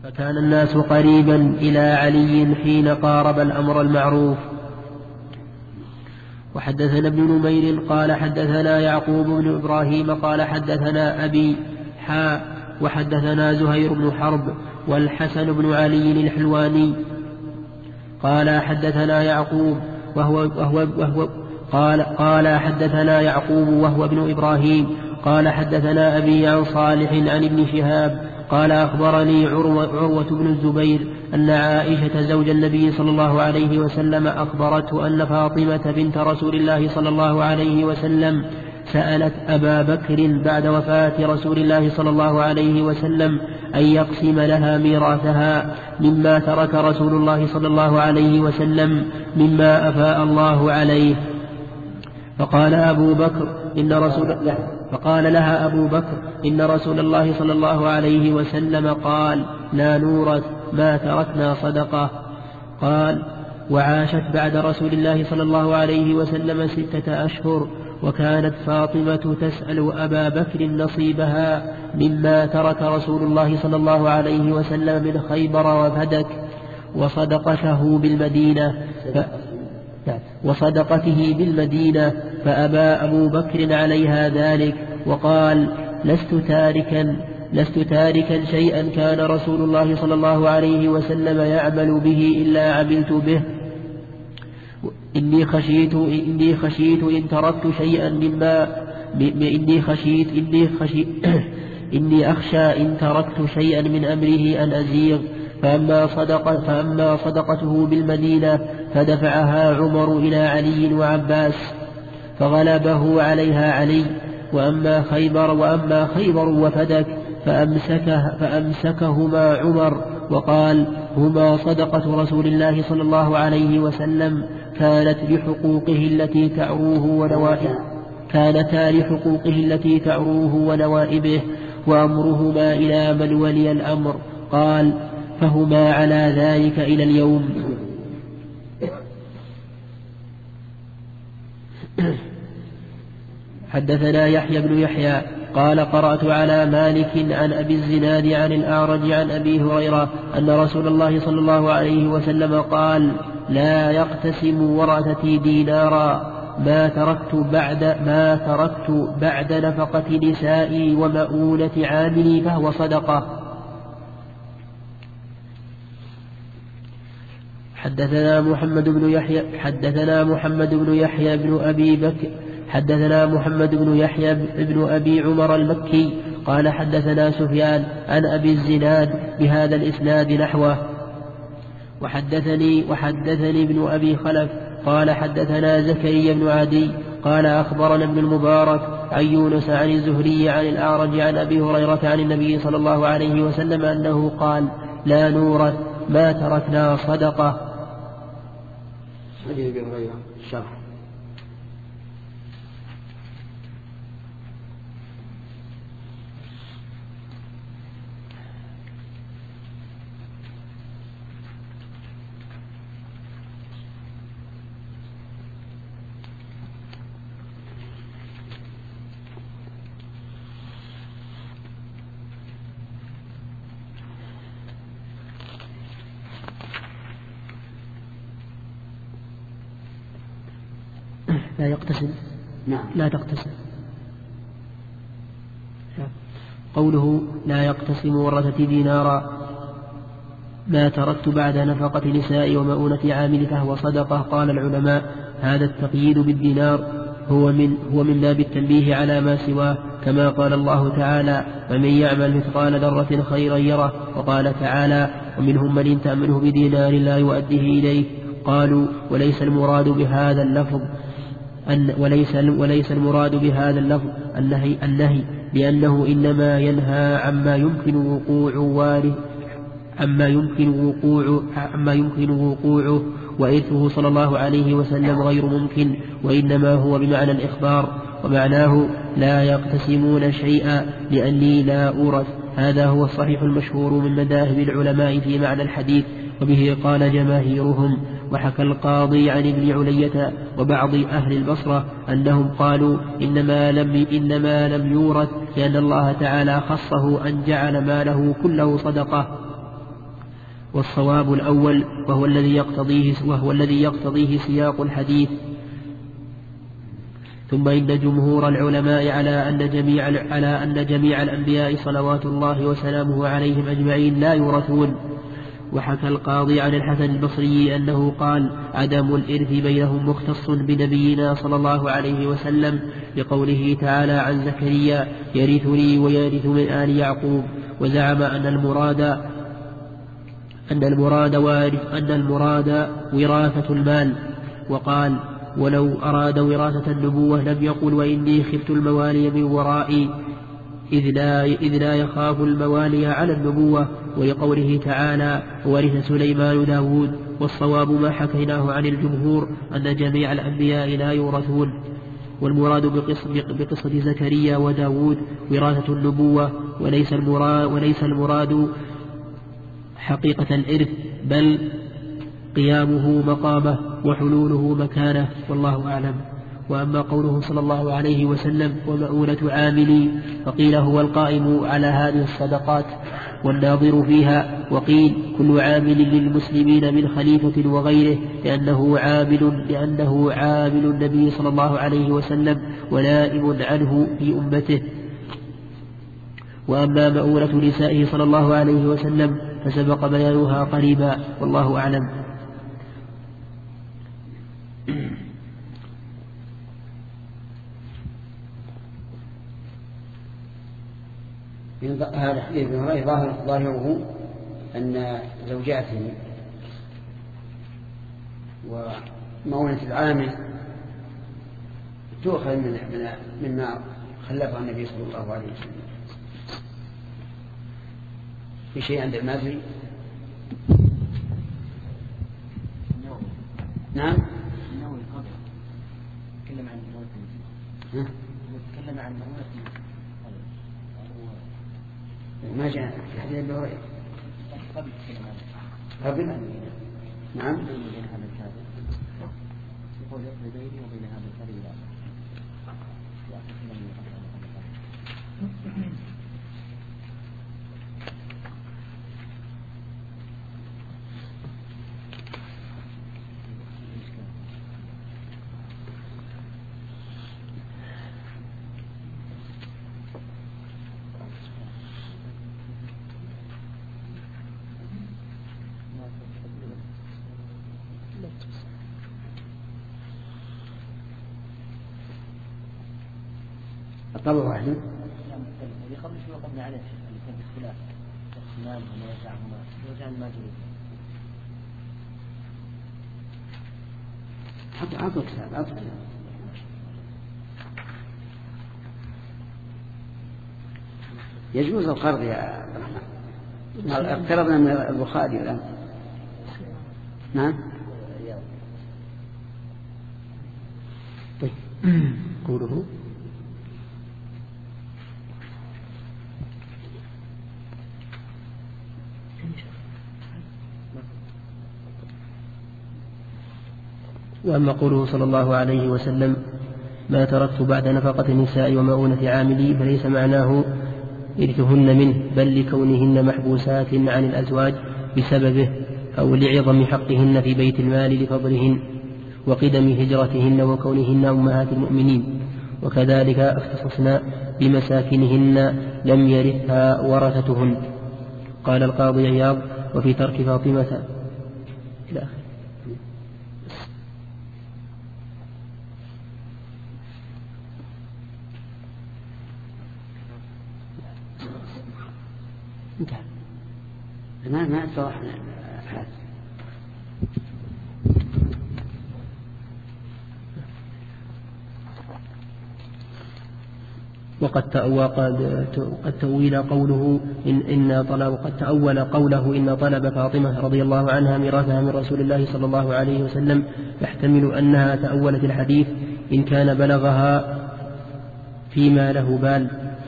فكان الناس قريبا إلى علي حين قارب الأمر المعروف. وحدثنا ابن نمير قال حدثنا يعقوب بن إبراهيم قال حدثنا أبي وحدثنا زهير بن حرب والحسن بن علي الحلواني قال حدثنا يعقوب قال حدثنا يعقوب وهو ابن إبراهيم قال حدثنا أبي عن صالح عن ابن شهاب قال أخبرني عروة بن الزبير أن عائشة زوج النبي صلى الله عليه وسلم أخبرته أن فاطمة بنت رسول الله صلى الله عليه وسلم سألت أبا بكر بعد وفاة رسول الله صلى الله عليه وسلم أن يقسم لها ميراثها مما ترك رسول الله صلى الله عليه وسلم مما أفاء الله عليه. فقال لها أبو بكر إن رسول الله صلى الله عليه وسلم قال لا نورث ما تركنا صدقة. قال وعاشت بعد رسول الله صلى الله عليه وسلم 6 أشهر وكانت فاطمة تسأل أبا بكر نصيبها مما ترك رسول الله صلى الله عليه وسلم من خيبر وفدك وصدقته بالمدينة فأبى أبو بكر عليها ذلك وقال لست تاركا شيئا كان رسول الله صلى الله عليه وسلم يعمل به إلا عملت به. إني خشيت إن تركت شيئا إني أخشى إن تركت شيئا من أمره أن أزيغ. فأما صدقته بالمدينة فدفعها عمر إلى علي وعباس فغلبه عليها علي. وأما خيبر وفدك فأمسكهما عمر وقال هما صدقة رسول الله صلى الله عليه وسلم كانتا لحقوقه التي تعروه ونوائبه وأمرهما إلى من ولي الأمر. قال فهما على ذلك إلى اليوم. حدثنا يحيى بن يحيى قال قرأت على مالك عن أبي الزناد عن الأعرج عن أبي هريرة أن رسول الله صلى الله عليه وسلم قال لا يقتسم ورثتي دينارا ما تركت بعد نفقة نسائي ومؤونة عاملي فهو صدقة. حدثنا محمد بن يحيى بن أبي بكر حدثنا محمد بن يحيى بن أبي عمر المكي قال حدثنا سفيان عن أبي الزناد بهذا الإسناد نحوه. وحدثني ابن أبي خلف قال حدثنا زكريا بن عدي قال أخبرنا ابن المبارك عن يونس عن الزهري عن الأعرج عن أبي هريرة عن النبي صلى الله عليه وسلم أنه قال لا نورث ما تركنا صدقة. لا يقتسم لا تقتسم. قوله لا يقتسم ورثتي دينارا ما تركت بعد نفقة نساء ومؤونة عامل فهو صدقة. قال العلماء هذا التقييد بالدينار هو من باب التنبيه على ما سواه كما قال الله تعالى ومن يعمل مثقال ذرة خيرا يره. وقال تعالى ومنهم من إن تأمنه بدينار لا يؤديه إليه. قالوا وليس المراد بهذا اللفظ النهي لأنه إنما ينهى عما يمكن وقوعه وإرثه صلى الله عليه وسلم غير ممكن وإنما هو بمعنى الإخبار. ومعناه لا يقتسمون شيئا لأني لا أورث. هذا هو الصحيح المشهور من مذاهب العلماء في معنى الحديث وبه قال جماهيرهم. وحكى القاضي عن ابن علية وبعض أهل البصرة أنهم قالوا إنما لم يورث لأن الله تعالى خصه أن جعل ماله كله صدقة. والصواب الأول وهو الذي يقتضيه سياق الحديث. ثم إن جمهور العلماء على أن جميع الأنبياء صلوات الله وسلامه عليهم أجمعين لا يورثون. وحكى القاضي عن الحسن البصري أنه قال: عدم الإرث بينهم مختص بنبينا صلى الله عليه وسلم لقوله تعالى عن زكريا: يرثني ويرث من آل يعقوب. وزعم أن المراد وراثة المال، وقال: ولو أراد وراثة النبوة لم يقل: وإني خفت الموالي من ورائي، إذ لا يخاف الموالي على النبوة. ولقوله تعالى: ورث سليمان داود. والصواب ما حكيناه عن الجمهور أن جميع الأنبياء لا يورثون، والمراد بقصة زكريا وداود وراثة النبوة، وليس المراد حقيقة الإرث، بل قيامه مقامه وحلوله مكانه، والله أعلم. وأما قوله صلى الله عليه وسلم: ومؤونة عاملي، فقيل هو القائم على هذه الصدقات والناظر فيها، وقيل كل عامل للمسلمين من خليفة وغيره، لأنه عامل النبي صلى الله عليه وسلم ونائب عنه في أمته. وأما مؤونة نسائه صلى الله عليه وسلم فسبق بيانها قريبا، والله أعلم. هذا الحديث ابن هريرة ظاهره أن زوجاته ومؤونة العامل تؤخذ مما خلفها النبي صلى الله عليه وسلم. في شيء عند المازري؟ نعم. تكلم عن ما جاء في حديث ابن هريرة قبل. نعم. يقول يقضي بيني وبين هذا الفريق. الطبع واحد. قبل شوي وقفنا عليه اللي كان اختلاف الإمام وما يسعهما يرجع الماجري. عطوا كتاب. يجوز القرض يا عبد الرحمن. اقترضنا من البخاري الآن. نعم. طيب قوله وأما قوله صلى الله عليه وسلم: ما تركت بعد نفقة النساء ومؤونة عاملي، فليس معناه إرثهن منه، بل لكونهن محبوسات عن الأزواج بسببه، أو لعظم حقهن في بيت المال لفضلهن وقدم هجرتهن وكونهن أمهات المؤمنين. وكذلك اختصصنا بمساكنهن لم يرثها ورثتهن. قال القاضي عياض: وفي ترك فاطمة إلى آخره. ما اتضحنا. وقد تأول قوله إن طلب فاطمة رضي الله عنها ميراثها من رسول الله صلى الله عليه وسلم، يحتمل أنها تأولت الحديث إن كان بلغها فيما له بال،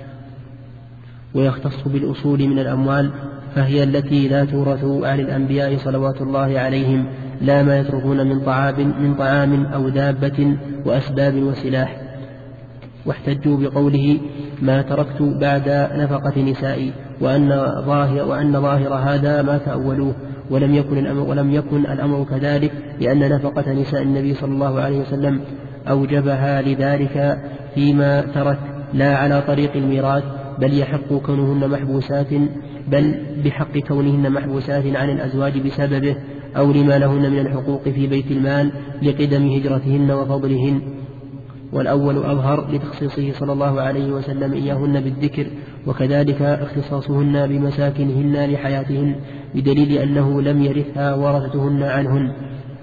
ويختص بالأصول من الأموال، فهي التي لا تورث عن الأنبياء صلوات الله عليهم، لا ما يتركون من طعام أو دابة وأسباب وسلاح. واحتجوا بقوله: ما تركت بعد نفقة نسائي، وأن ظاهر هذا ما تأولوه، ولم يكن الأمر كذلك، لأن نفقة نساء النبي صلى الله عليه وسلم أوجبها لذلك فيما ترك، لا على طريق الميراث، بل بحق كونهن محبوسات عن الأزواج بسببه، أو لما لهن من الحقوق في بيت المال لقدم هجرتهن وفضلهن. والأول أظهر لتخصيصه صلى الله عليه وسلم إياهن بالذكر، وكذلك اختصاصهن بمساكنهن لحياتهن، بدليل أنه لم يرثها ورثتهن عنهن.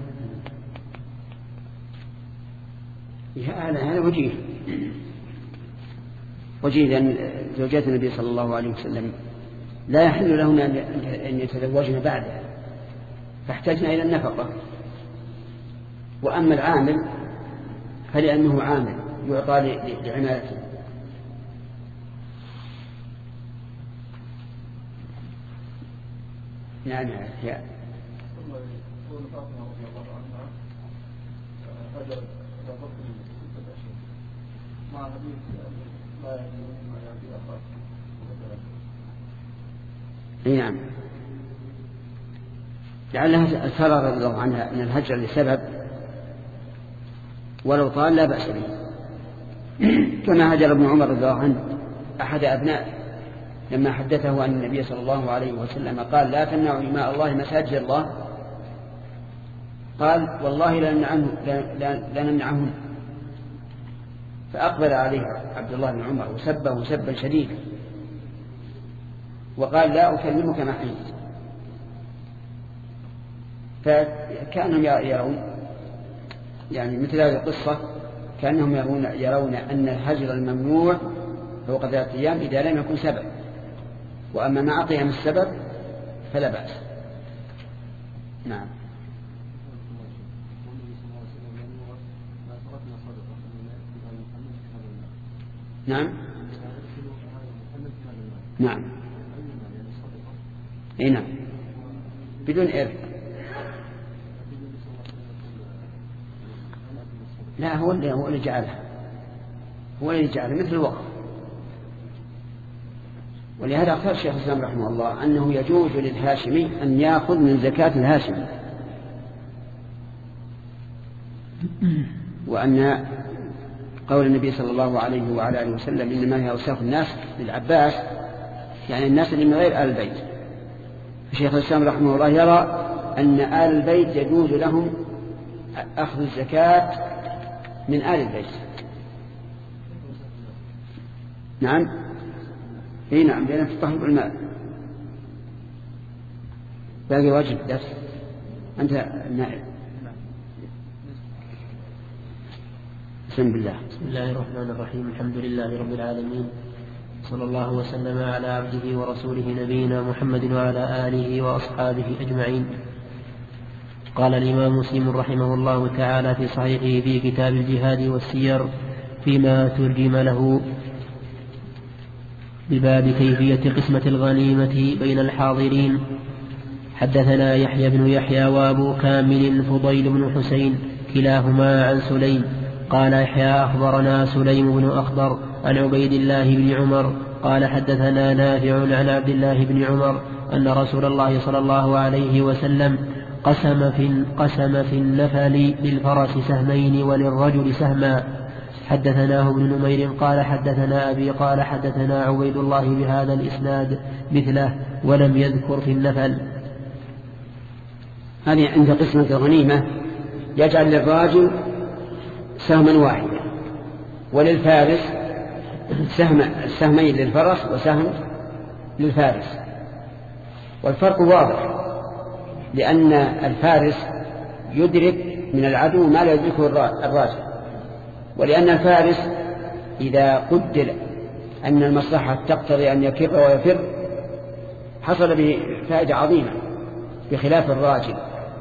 هذا وجيه لأن زوجات النبي صلى الله عليه وسلم لا يحل لهن أن يتزوجن بعده، فاحتاجن إلى النفقة. وأما العامل فلأنه عامل يعطى لعمالته. نعم يا نعم، لعلها ترى رضي الله عنها أن الهجر لسبب ولو طال لا بأس به، كما هجر ابن عمر رضي الله عنه أحد أبنائه لما حدثه أن النبي صلى الله عليه وسلم قال لا تمنعوا إماء الله مساجد الله، قال والله لا نمنعهن، فأقبل عليه عبد الله بن عمر وسبه سبا شديدا وقال لا أكلمك ما حييت. فكانهم يرون يعني مثل هذه القصة كأنهم يرون أن الهجر الممنوع فوق 3 أيام إذا لم يكن سبب، وأما مع قيام السبب فلا بأس. نعم. نعم نعم اي نعم بدون إرث. لا هو اللي جعلها، هو اللي جعلها مثل الوقف. ولهذا اختار الشيخ الإسلام رحمه الله أنه يجوز للهاشمي أن يأخذ من زكاة الهاشمي، وأن قول النبي صلى الله عليه وعلى آله وسلم إنما هي أوساخ الناس للعباس، يعني الناس اللي من غير آل البيت. الشيخ الإسلام رحمه الله يرى أن آل البيت يجوز لهم أخذ الزكاة من آل البيت. نعم اي نعم، لأنها تطهر المال. باقي واجب درس أنت نائب. بسم الله. بسم الله الرحمن الرحيم، الحمد لله رب العالمين، صلى الله وسلم على عبده ورسوله نبينا محمد وعلى آله وأصحابه أجمعين. قال الإمام مسلم رحمه الله تعالى في صحيحه في كتاب الجهاد والسير فيما ترجم له بباب كيفية قسمة الغنيمة بين الحاضرين: حدثنا يحيى بن يحيى وأبو كامل فضيل بن حسين كلاهما عن سليم قال يحيى أخبرنا سليم بن أخضر عن عبيد الله بن عمر قال حدثنا نافع عن عبد الله بن عمر أن رسول الله صلى الله عليه وسلم قسم في النفل للفرس سهمين وللرجل سهما. حدثناه ابن نمير قال حدثنا أبي قال حدثنا عبيد الله بهذا الإسناد مثله ولم يذكر في النفل. هذه عند قسمة الغنيمة يجعل للراجل سهما واحدا وللفارس سهمين للفرس وسهم للفارس. والفرق واضح، لأن الفارس يدرك من العدو ما لا يدركه الراجل، ولأن الفارس إذا قدر أن المصلحة تقتضي أن يكر ويفر حصل به فائدة عظيمة بخلاف الراجل.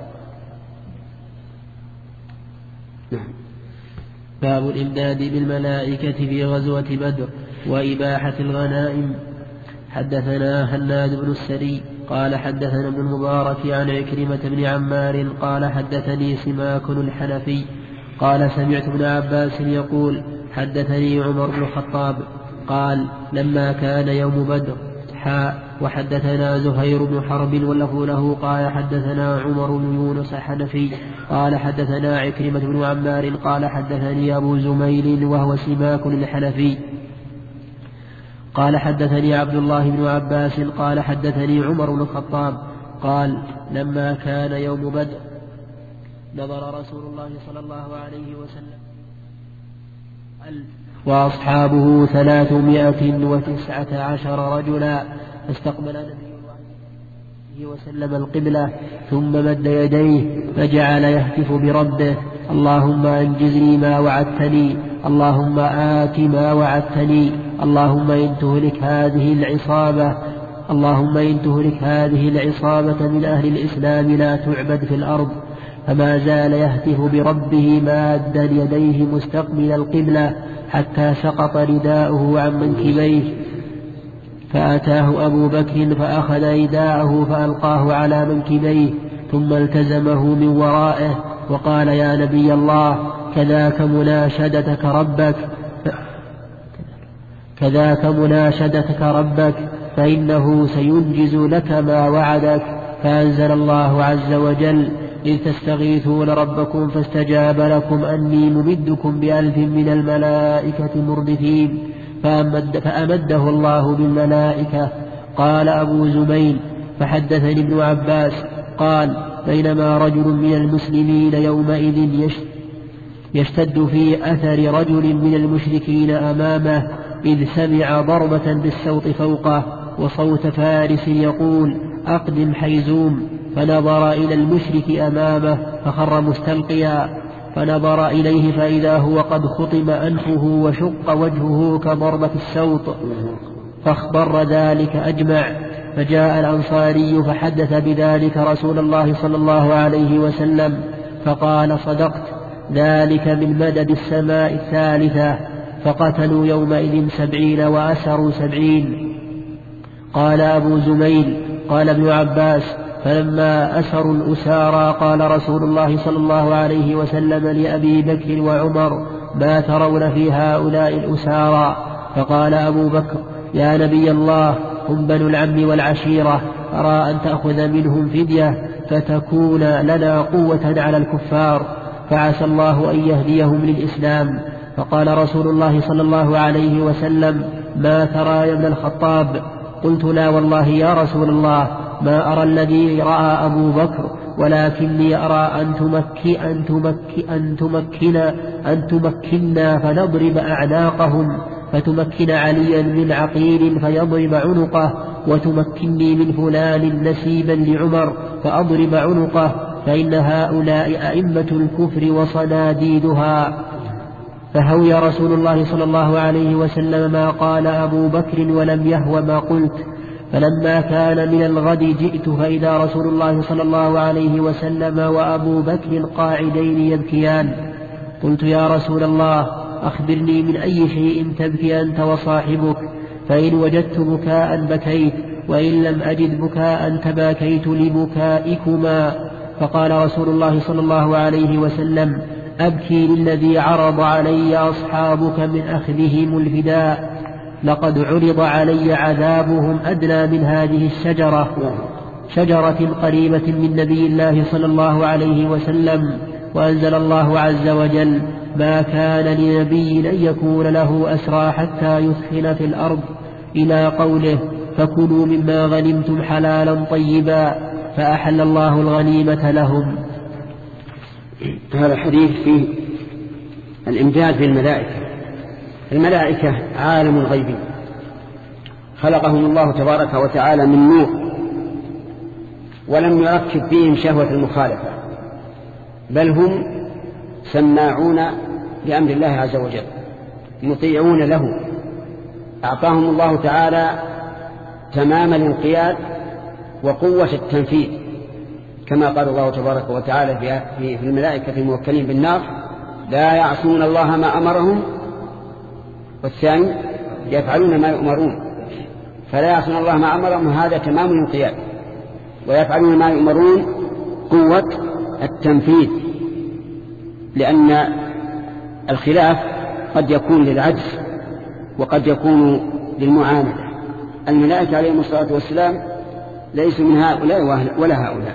نعم. باب الإمداد بالملائكة في غزوة بدر وإباحة الغنائم. حدثنا هناد بن السري قال حدثنا ابن المبارك عن عكرمة بن عمار قال حدثني سماك الحنفي قال سمعت ابن عباس يقول حدثني عمر بن الخطاب قال لما كان يوم بدر وحدثنا زهير بن حرب واللفظ له قال حدثنا عمر بن يونس الحنفي قال حدثنا عكرمة بن عمار قال حدثني أبو زميل وهو سماك الحنفي قال حدثني عبد الله بن عباس قال حدثني عمر بن الخطاب قال لما كان يوم بدر نظر رسول الله صلى الله عليه وسلم وأصحابه 319 رجلا فاستقبل النبي عليه وسلم القبلة ثم مد يديه فجعل يهتف بربه اللهم أنجزني ما وعدتني اللهم آت ما وعدتني اللهم إن تهلك هذه العصابة من أهل الإسلام لا تعبد في الأرض. فما زال يهتف بربه مادا يديه مستقبل القبلة حتى سقط رداؤه عن منكبيه فأتاه أبو بكر فأخذ رداءه فألقاه على منكبيه ثم التزمه من ورائه وقال يا نبي الله كذاك مناشدتك ربك فإنه سينجز لك ما وعدك. فأنزل الله عز وجل إذ تستغيثون ربكم فاستجاب لكم أني ممدكم ب1000 من الملائكة مردفين فأمده الله بالملائكة. قال أبو زميل فحدثني ابن عباس قال بينما رجل من المسلمين يومئذ يشتد في أثر رجل من المشركين أمامه إذ سمع ضربة بالصوت فوقه وصوت فارس يقول أقدم حيزوم فنظر إلى المشرك أمامه فخر مستلقيا فنظر إليه فإذا هو قد خطم أنفه وشق وجهه كضربة السوط فاخبر ذلك أجمع. فجاء الأنصاري فحدث بذلك رسول الله صلى الله عليه وسلم فقال صدقت ذلك من مدد السماء الثالثة. فقتلوا يومئذ 70 وأسروا 70. قال أبو زميل قال ابن عباس فلما أسروا الأسارى قال رسول الله صلى الله عليه وسلم لأبي بكر وعمر ما ترون في هؤلاء الأسارى؟ فقال أبو بكر يا نبي الله هم بنو العم والعشيرة أرى أن تأخذ منهم فدية فتكون لنا قوة على الكفار فعسى الله أن يهديهم للإسلام. فقال رسول الله صلى الله عليه وسلم ما ترى يا ابن الخطاب؟ قلت لا والله يا رسول الله ما أرى الذي رأى أبو بكر ولكني أرى أن تمكننا فنضرب أعناقهم فتمكن عليا من عقيل فيضرب عنقه وتمكني من فلان نسيبا لعمر فأضرب عنقه فإن هؤلاء أئمة الكفر وصناديدها. فهوي رسول الله صلى الله عليه وسلم ما قال أبو بكر ولم يهو ما قلت. فلما كان من الغد جئت فإذا رسول الله صلى الله عليه وسلم وأبو بكر قاعدين يبكيان. قلت يا رسول الله أخبرني من أي شيء تبكي أنت وصاحبك؟ فإن وجدت بكاء بكيت وإن لم أجد بكاء تباكيت لبكائكما. فقال رسول الله صلى الله عليه وسلم أبكي للذي عرض علي أصحابك من أخذهم الفداء لقد عرض علي عذابهم أدنى من هذه شجرة قريبة من نبي الله صلى الله عليه وسلم. وأنزل الله عز وجل ما كان لنبي أن يكون له أسرى حتى يثخن في الأرض إلى قوله فكلوا مما غنمتم حلالا طيبا فأحل الله الغنيمة لهم. هذا الحديث فيه الإمداد بالملائكة. الملائكة عالم الغيب خلقهم الله تبارك وتعالى من نور ولم يركب فيهم شهوة المخالفة بل هم سماعون لأمر الله عز وجل مطيعون له. أعطاهم الله تعالى تمام الانقياد وقوة التنفيذ كما قال الله تبارك وتعالى في الملائكة الموكلين بالنار لا يعصون الله ما أمرهم والثاني يفعلون ما يؤمرون. فلا يعصون الله ما أمرهم هذا تمام الانقياد ويفعلون ما يؤمرون قوة التنفيذ. لأن الخلاف قد يكون للعجز وقد يكون للمعاندة. الملائكة عليهم الصلاة والسلام ليسوا من هؤلاء ولا هؤلاء،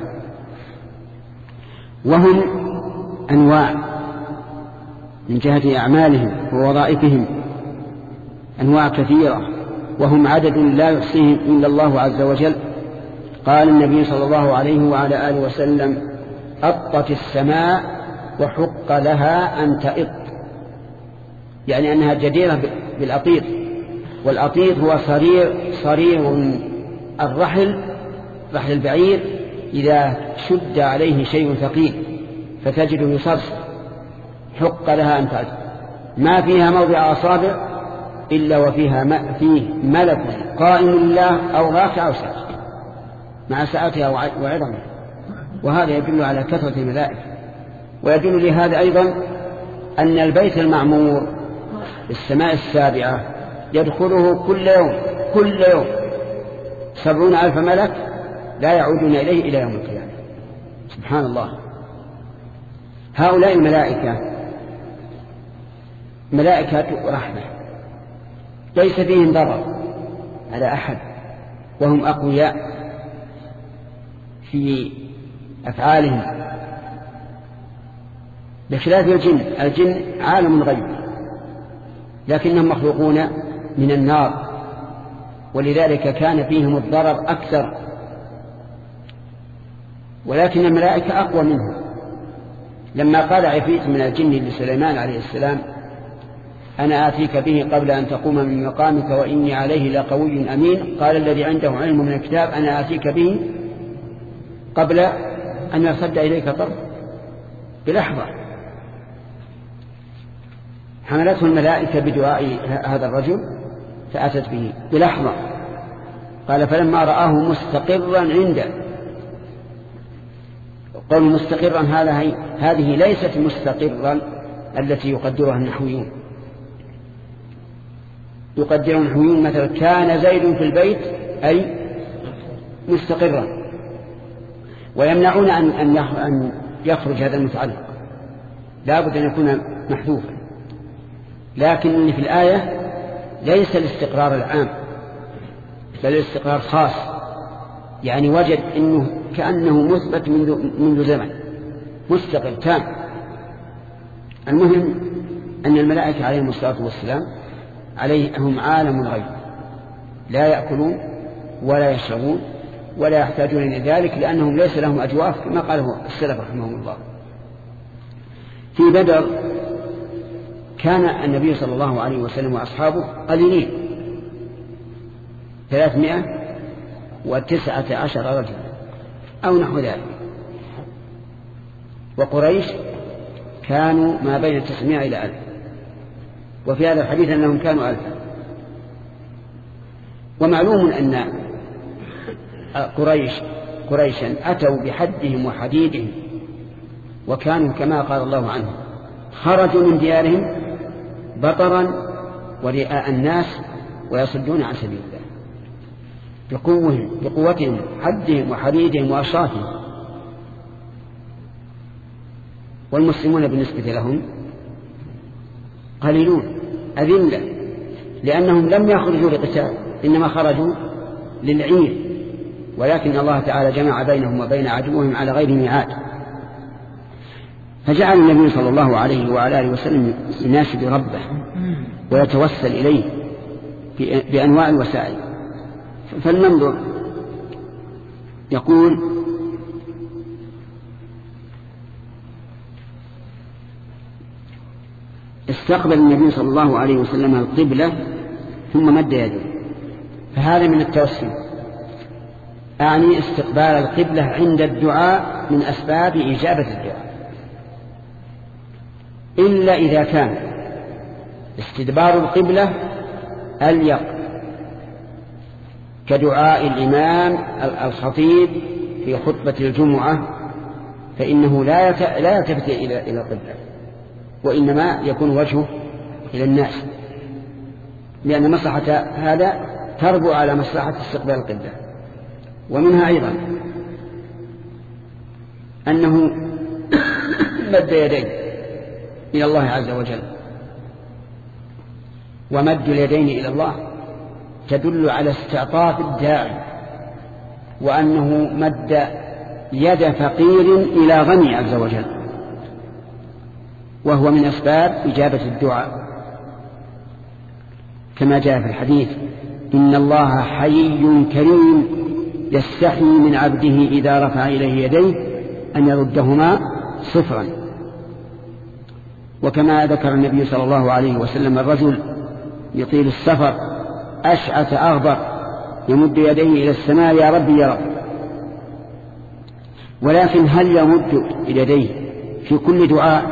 وهم أنواع من جهة أعمالهم ووظائفهم، أنواع كثيرة، وهم عدد لا يحصيهم إلا الله عز وجل. قال النبي صلى الله عليه وعلى آله وسلم: أطت السماء وحق لها أن تئط، يعني أنها جديرة بالأطيط. والأطيط هو صرير الرحل، رحل البعير إذا شد عليه شيء ثقيل فتجده يصرصر. حق لها أن تئط، ما فيها موضع أصابع إلا وفيها فيه ملك قائم لله أو راكع أو ساجد مع ساعتها وعظمها، وهذا يدل على كثرة الملائكة. ويدل لهذا أيضا أن البيت المعمور السماء السابعة يدخله كل يوم 70,000 ملك لا يعودون إليه إلى يوم القيامة. سبحان الله. هؤلاء الملائكة ملائكة رحمة، ليس فيهم ضرر على أحد، وهم أقوياء في أفعالهم، بخلاف الجن عالم غيب، لكنهم مخلوقون من النار، ولذلك كان فيهم الضرر أكثر، ولكن الملائكة أقوى منهم. لما قال عفريت من الجن لسليمان عليه السلام: أنا آتيك به قبل أن تقوم من مقامك وإني عليه لقوي أمين، قال الذي عنده علم من الكتاب: أنا آتيك به قبل أن يرتد إليك طرف، بلحظة. حملته الملائكة بدعاء هذا الرجل فأتت به بلحظة. قال: فلما رآه مستقرا عنده. قول مستقرا هذه ليست مستقرا التي يقدرها النحويون. يقدر النحويون مثلا: كان زيد في البيت، أي مستقرا، ويمنعون أن يخرج هذا المتعلق، لا بد أن يكون محذوفا. لكن في الآية ليس الاستقرار العام، بل الاستقرار خاص، يعني وجد إنه كأنه مثبت منذ زمن، مستقر تام. المهم أن الملائكة عليهم الصلاة والسلام هم عالم الغيب، لا يأكلون ولا يشربون ولا يحتاجون إلى ذلك، لأنهم ليس لهم أجواف كما قاله السلف رحمهم الله. في بدر كان النبي صلى الله عليه وسلم وأصحابه قليلين، 319 رجلا أو نحو ذلك، وقريش كانوا ما بين 900 إلى 1000، وفي هذا الحديث أنهم كانوا 1000. ومعلوم أن قريشا أتوا بحدهم وحديدهم، وكانوا كما قال الله عنهم: خرجوا من ديارهم بطرا ورئاء الناس ويصدون عن سبيل الله، بقوتهم، حدهم وحديدهم وأشرافهم. والمسلمون بالنسبة لهم قليلون أذلة، لأنهم لم يخرجوا لقتال، إنما خرجوا للعير، ولكن الله تعالى جمع بينهم وبين عدوهم على غير ميعاد. فجعل النبي صلى الله عليه وعلى آله وسلم يناشد ربه ويتوسل إليه بأنواع الوسائل. فلننظر. يقول: استقبل النبي صلى الله عليه وسلم القبلة ثم مد يده، فهذا من التوسل، أعني استقبال القبلة عند الدعاء من أسباب إجابة الدعاء، إلا إذا كان استدبار القبلة أليق كدعاء الإمام الخطيب في خطبة الجمعة، فإنه لا يلتفت إلى القبلة، وإنما يكون وجهه إلى الناس، لأن مصلحة هذا تربو على مصلحة استقبال القبلة. ومنها أيضا أنه مد يديه إلى الله عز وجل، ومد اليدين إلى الله تدل على استعطاف الداعي، وأنه مد يد فقير إلى غني عز وجل، وهو من أسباب إجابة الدعاء، كما جاء في الحديث: إن الله حيي كريم يستحي من عبده إذا رفع إليه يديه أن يردهما صفرا. وكما ذكر النبي صلى الله عليه وسلم: الرجل يطيل السفر أشعث أغبر يمد يديه إلى السماء: يا ربي يا رب. ولكن هل يمد يديه في كل دعاء؟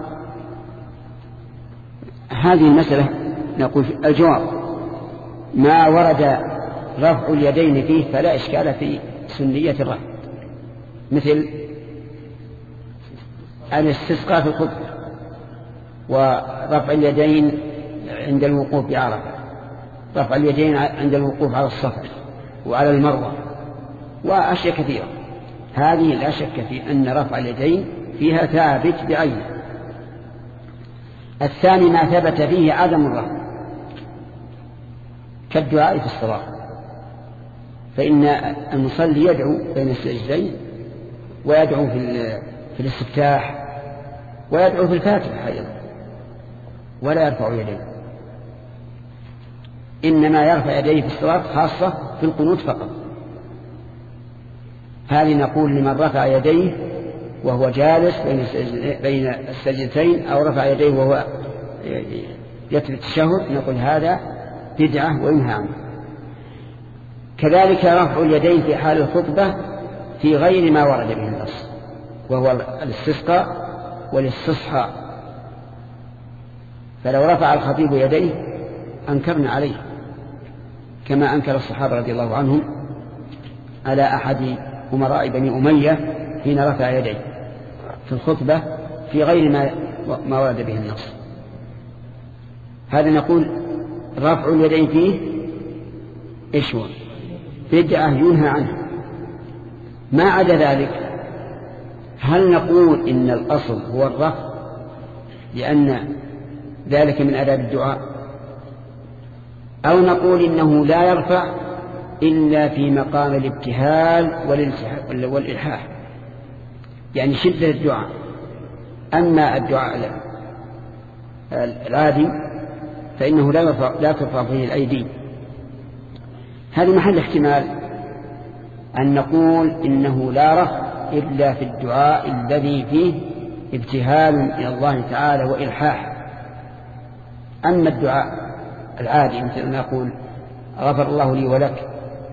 هذه المسألة نقول الجواب: ما ورد رفع اليدين فيه فلا إشكال في سنية الرفع، مثل الاستسقاء في الخطبة، ورفع اليدين عند الوقوف بعرفة، رفع اليدين عند الوقوف على الصفا وعلى المروة، وأشياء كثيرة. هذه لا شك في أن رفع اليدين فيها ثابت بعينه. الثاني ما ثبت فيه عدم الرفع، كالدعاء في الصلاة، فإن المصلي يدعو بين السجدين، ويدعو في الاستفتاح، ويدعو في الفاتحة أيضا، ولا يرفع يديه، إنما يرفع يديه في الصلاة خاصة في القنوت فقط. هذه نقول لمن رفع يديه وهو جالس بين السجدتين، أو رفع يديه وهو يتلو التشهد، نقول هذا بدعة وينهى عنه. كذلك رفع اليدين في حال الخطبة في غير ما ورد به النص، وهو الاستسقاء والاستصحاء، فلو رفع الخطيب يديه أنكرنا عليه، كما أنكر الصحابة رضي الله عنهم على أحد أمراء بني أمية حين رفع يديه في الخطبة في غير ما ورد به النص. هذا نقول رفع اليدين فيه إيش هو؟ بدعة ينهى عنها. ما عدا ذلك هل نقول إن الأصل هو الرفع لأن ذلك من آداب الدعاء، أو نقول إنه لا يرفع إلا في مقام الابتهال والإلحاح، يعني شدة الدعاء. أما الدعاء العادي فإنه لا ترفع فيه الأيدي. هذا محل احتمال أن نقول إنه لا رفع إلا في الدعاء الذي فيه ابتهال إلى الله تعالى وإلحاح. أما الدعاء العادي مثل أن نقول غفر الله لي ولك،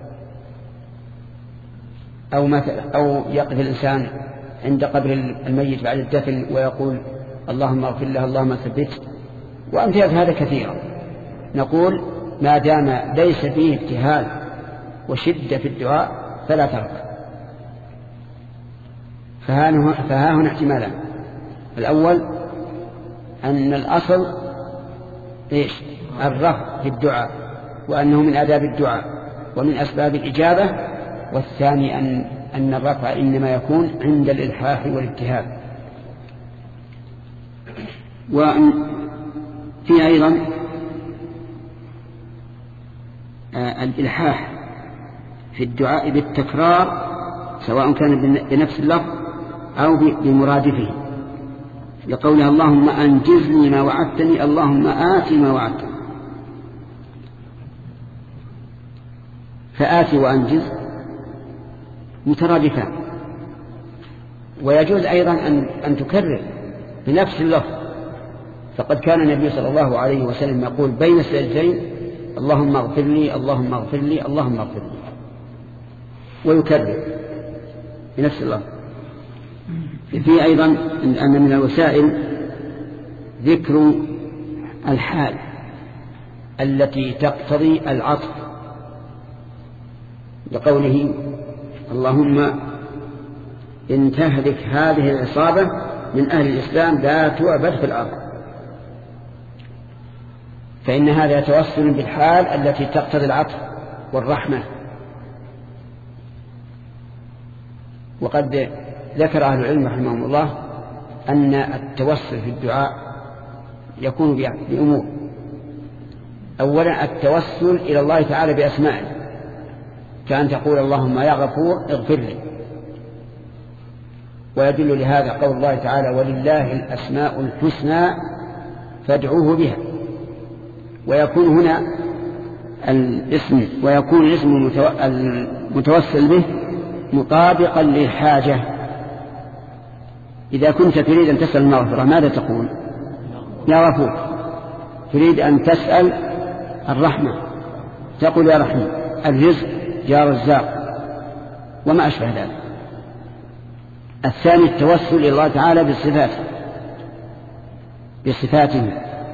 أو يقف الإنسان عند قبر الميت بعد الدفن ويقول اللهم اغفر له اللهم ثبته، وأمثلة هذا كثيرا، نقول ما دام ليس فيه ابتهال وشدة في الدعاء فلا ترفع. فها هنا احتمالان: الأول أن الأصل إيش؟ الرفع في الدعاء، وأنه من آداب الدعاء ومن أسباب الإجابة. والثاني أن الرفع إنما يكون عند الإلحاح والابتهال. وفي أيضا الإلحاح في الدعاء بالتكرار، سواء كان بنفس اللفظ أو بمرادفه، لقولها اللهم أنجزني ما وعدتني، اللهم آتي ما وعدتني. فآتي وأنجز مترادفان. ويجوز أيضا أن تكرر بنفس اللفظ، فقد كان النبي صلى الله عليه وسلم يقول بين السجدتين اللهم اغفر لي اللهم اغفر لي اللهم اغفر لي، ويكرر بنفس اللفظ. في أيضا أن من الوسائل ذكر الحال التي تقتضي العطف، لقوله اللهم إن تهلك هذه العصابة من أهل الإسلام لا تعبد في الأرض، فإن هذا يتوسل بالحال التي تقتضي العطف والرحمة. وقد ذكر أهل العلم رحمهم الله أن التوسل في الدعاء يكون بأمور: أولا التوسل إلى الله تعالى بأسمائه، كأن تقول اللهم يا غفور اغفر لي. ويدل لهذا قول الله تعالى ولله الأسماء الحسنى فادعوه بها. ويكون هنا الاسم المتوسل به مطابقا للحاجة. إذا كنت تريد أن تسأل المغفرة ماذا تقول؟ يا غفور. تريد أن تسأل الرحمة تقول يا رحيم. الرزق يا رزاق وما أشبه ذلك. الثاني التوسل إلى الله تعالى بصفاته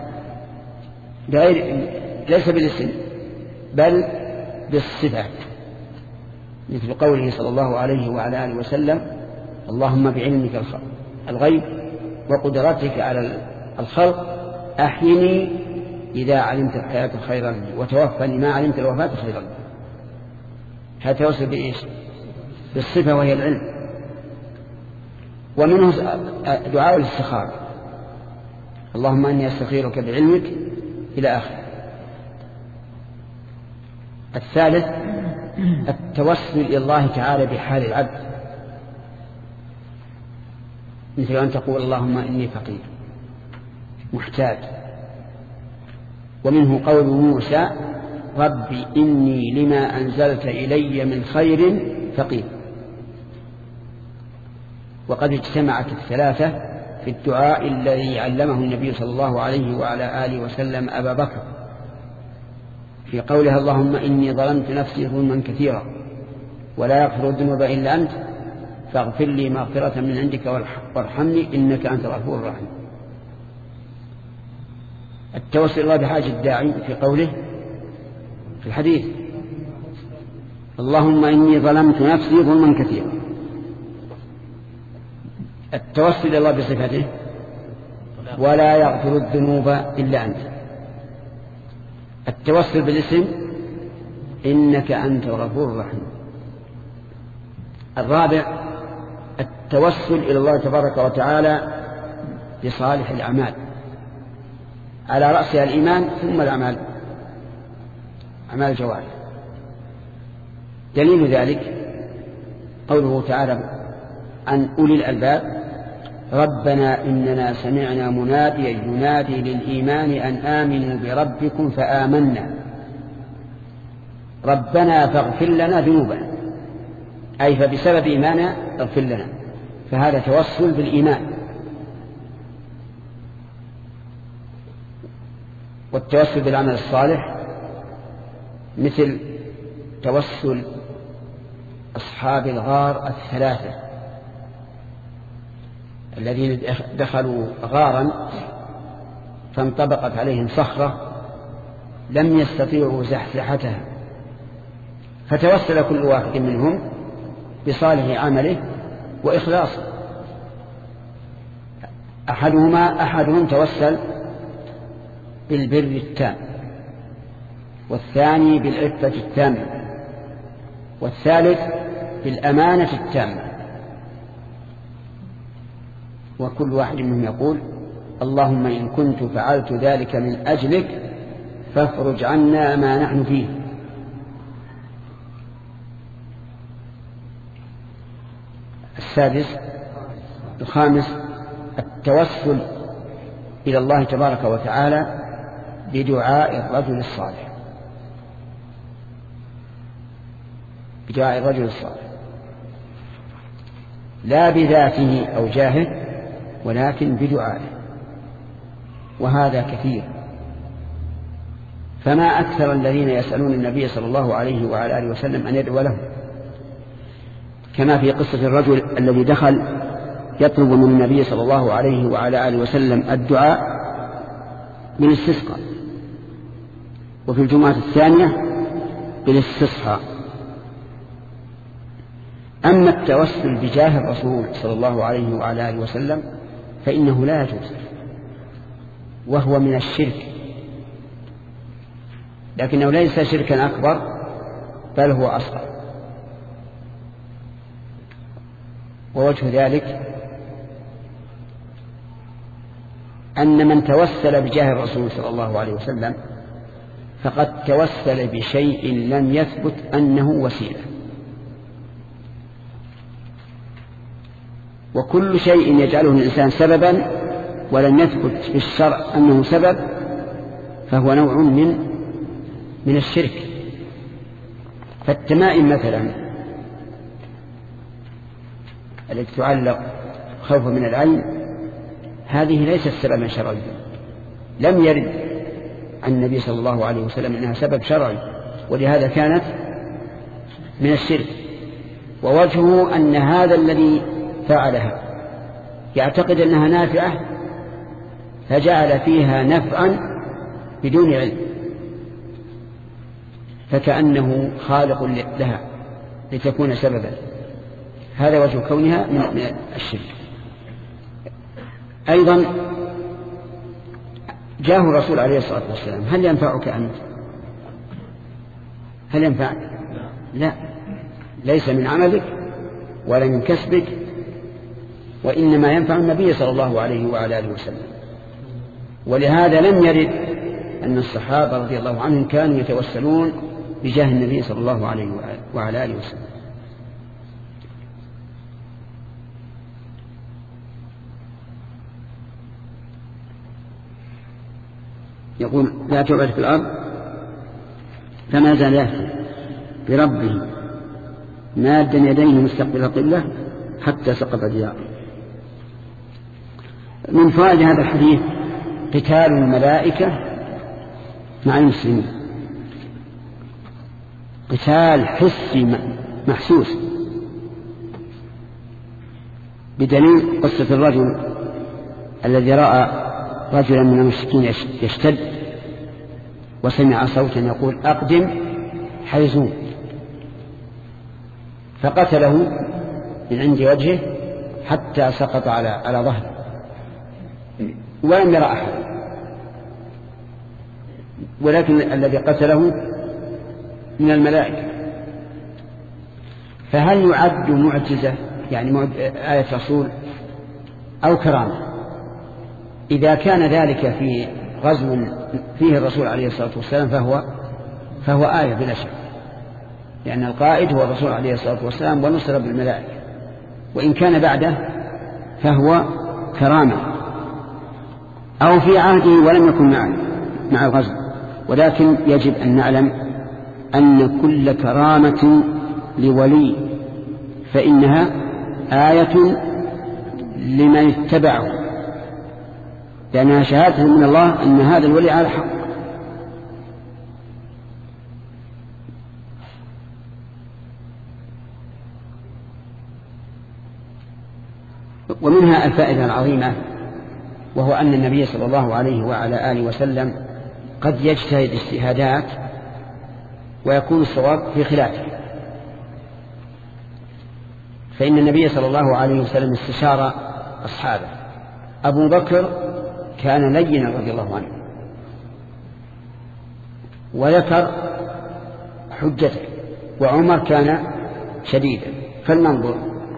ليس بالاسم بل بالصفات، مثل قوله صلى الله عليه وعلى آله وسلم اللهم بعلمك الغيب وقدرتك على الخلق أحيني إذا علمت الحياة خيرا لي وتوفني ما علمت الوفاة خيرا لي. هذا توسل بإيش؟ بالصفة وهي العلم. ومنه دعاء الاستخارة اللهم أني أستخيرك بعلمك إلى آخر. الثالث التوسل إلى الله تعالى بحال العبد، مثل أن تقول اللهم إني فقير محتاج. ومنه قول موسى ربي إني لما أنزلت إلي من خير فقير. وقد اجتمعت الثلاثة في الدعاء الذي علمه النبي صلى الله عليه وعلى آله وسلم أبا بكر في قولها اللهم إني ظلمت نفسي ظلما كثيرا ولا يغفر الذنوب إلا أنت فاغفر لي مغفرة من عندك وارحمني إنك أنت الغفور الرحيم. التوسل الله بحاجة الداعي في قوله في الحديث اللهم إني ظلمت نفسي ظلما كثيرا. التوسل إلى الله بصفته ولا يغفر الذنوب إلا أنت. التوسل بالاسم إنك أنت الغفور الرحيم. الرابع التوسل إلى الله تبارك وتعالى بصالح الأعمال، على رأسها الإيمان ثم الأعمال أعمال الجوارح. دليل ذلك قوله تعالى عن أولي الألباب ربنا إننا سمعنا مناديا ينادي للإيمان أن آمنوا بربكم فآمنا ربنا فاغفر لنا ذنوبنا، أي فبسبب إيماننا اغفر لنا. فهذا توسل بالإيمان. والتوسل بالعمل الصالح مثل توسل أصحاب الغار الثلاثة الذين دخلوا غارا فانطبقت عليهم صخرة لم يستطيعوا زحزحتها، فتوسل كل واحد منهم بصالح عمله وإخلاصه. أحدهم توسل بالبر التام، والثاني بالعفة التامة، والثالث بالأمانة التامة. وكل واحد منهم يقول اللهم إن كنت فعلت ذلك من أجلك فافرج عنا ما نحن فيه. الخامس التوسل إلى الله تبارك وتعالى بدعاء الرجل الصالح، بدعاء الرجل الصالح لا بذاته أو جاهه ولكن بدعائه، وهذا كثير. فما أكثر الذين يسألون النبي صلى الله عليه وعلى آله وسلم أن يدعو لهم، كما في قصة الرجل الذي دخل يطلب من النبي صلى الله عليه وعلى آله وسلم الدعاء بالاستسقاء، وفي الجمعة الثانية بالاستصحاء. أما التوسل بجاه الرسول صلى الله عليه وعلى آله وسلم فإنه لا يجوز، وهو من الشرك، لكنه ليس شركا أكبر بل هو أصغر. ووجه ذلك أن من توسل بجاه الرسول صلى الله عليه وسلم فقد توسل بشيء لم يثبت أنه وسيلة. وكل شيء يجعله الإنسان سببا ولم يثبت في الشرع أنه سبب فهو نوع من الشرك. فالتمائم مثلا التي تعلق خوفا من العين هذه ليست سببا شرعيا، لم يرد عن النبي صلى الله عليه وسلم أنها سبب شرعي، ولهذا كانت من الشرك. ووجهه أن هذا الذي فعلها يعتقد أنها نافعة فجعل فيها نفعا بدون علم، فكأنه خالق لها لتكون سببا. هذا وجه كونها من الشرك. أيضا جاءه الرسول عليه الصلاة والسلام: هل ينفعك أنت؟ هل ينفعك؟ لا، ليس من عملك ولا من كسبك، وإنما ينفع النبي صلى الله عليه وعلى آله وسلم. ولهذا لم يرد أن الصحابة رضي الله عنهم كانوا يتوسلون بجاه النبي صلى الله عليه وعلى آله وسلم. يقول: لا تعبد في الأرض، فما زال يهتم بربه مادا يديه مستقبل القبلة حتى سقط دياره. من فوائد هذا الحديث قتال الملائكة مع المسلمين، قتال حسي محسوس، بدليل قصة الرجل الذي رأى رجلا من المشركين يشتد وسمع صوتا يقول: أقدم حيزون، فقتله من عند وجهه حتى سقط على ظهره ولم يرى أحد، ولكن الذي قتله من الملائكة. فهل يعد معجزة يعني آية رسول أو كرامة؟ إذا كان ذلك في غزو فيه الرسول عليه الصلاة والسلام فهو آية بلا شك، لأن القائد هو الرسول عليه الصلاة والسلام ونصر بالملائكة. وإن كان بعده فهو كرامة، أو في عهده ولم يكن مع الغزو. ولكن يجب أن نعلم أن كل كرامة لولي فإنها آية لمن اتبعه، لأنها شهادة من الله أن هذا الولي على حق. ومنها الفائدة العظيمة، وهو أن النبي صلى الله عليه وعلى آله وسلم قد يجتهد اجتهادات ويكون الصواب في خلافه. فإن النبي صلى الله عليه وسلم استشار أصحابه. أبو بكر كان لينا رضي الله عنه وذكر حجته، وعمر كان شديدا. فلننظر.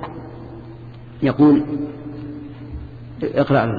يقول: اقرأ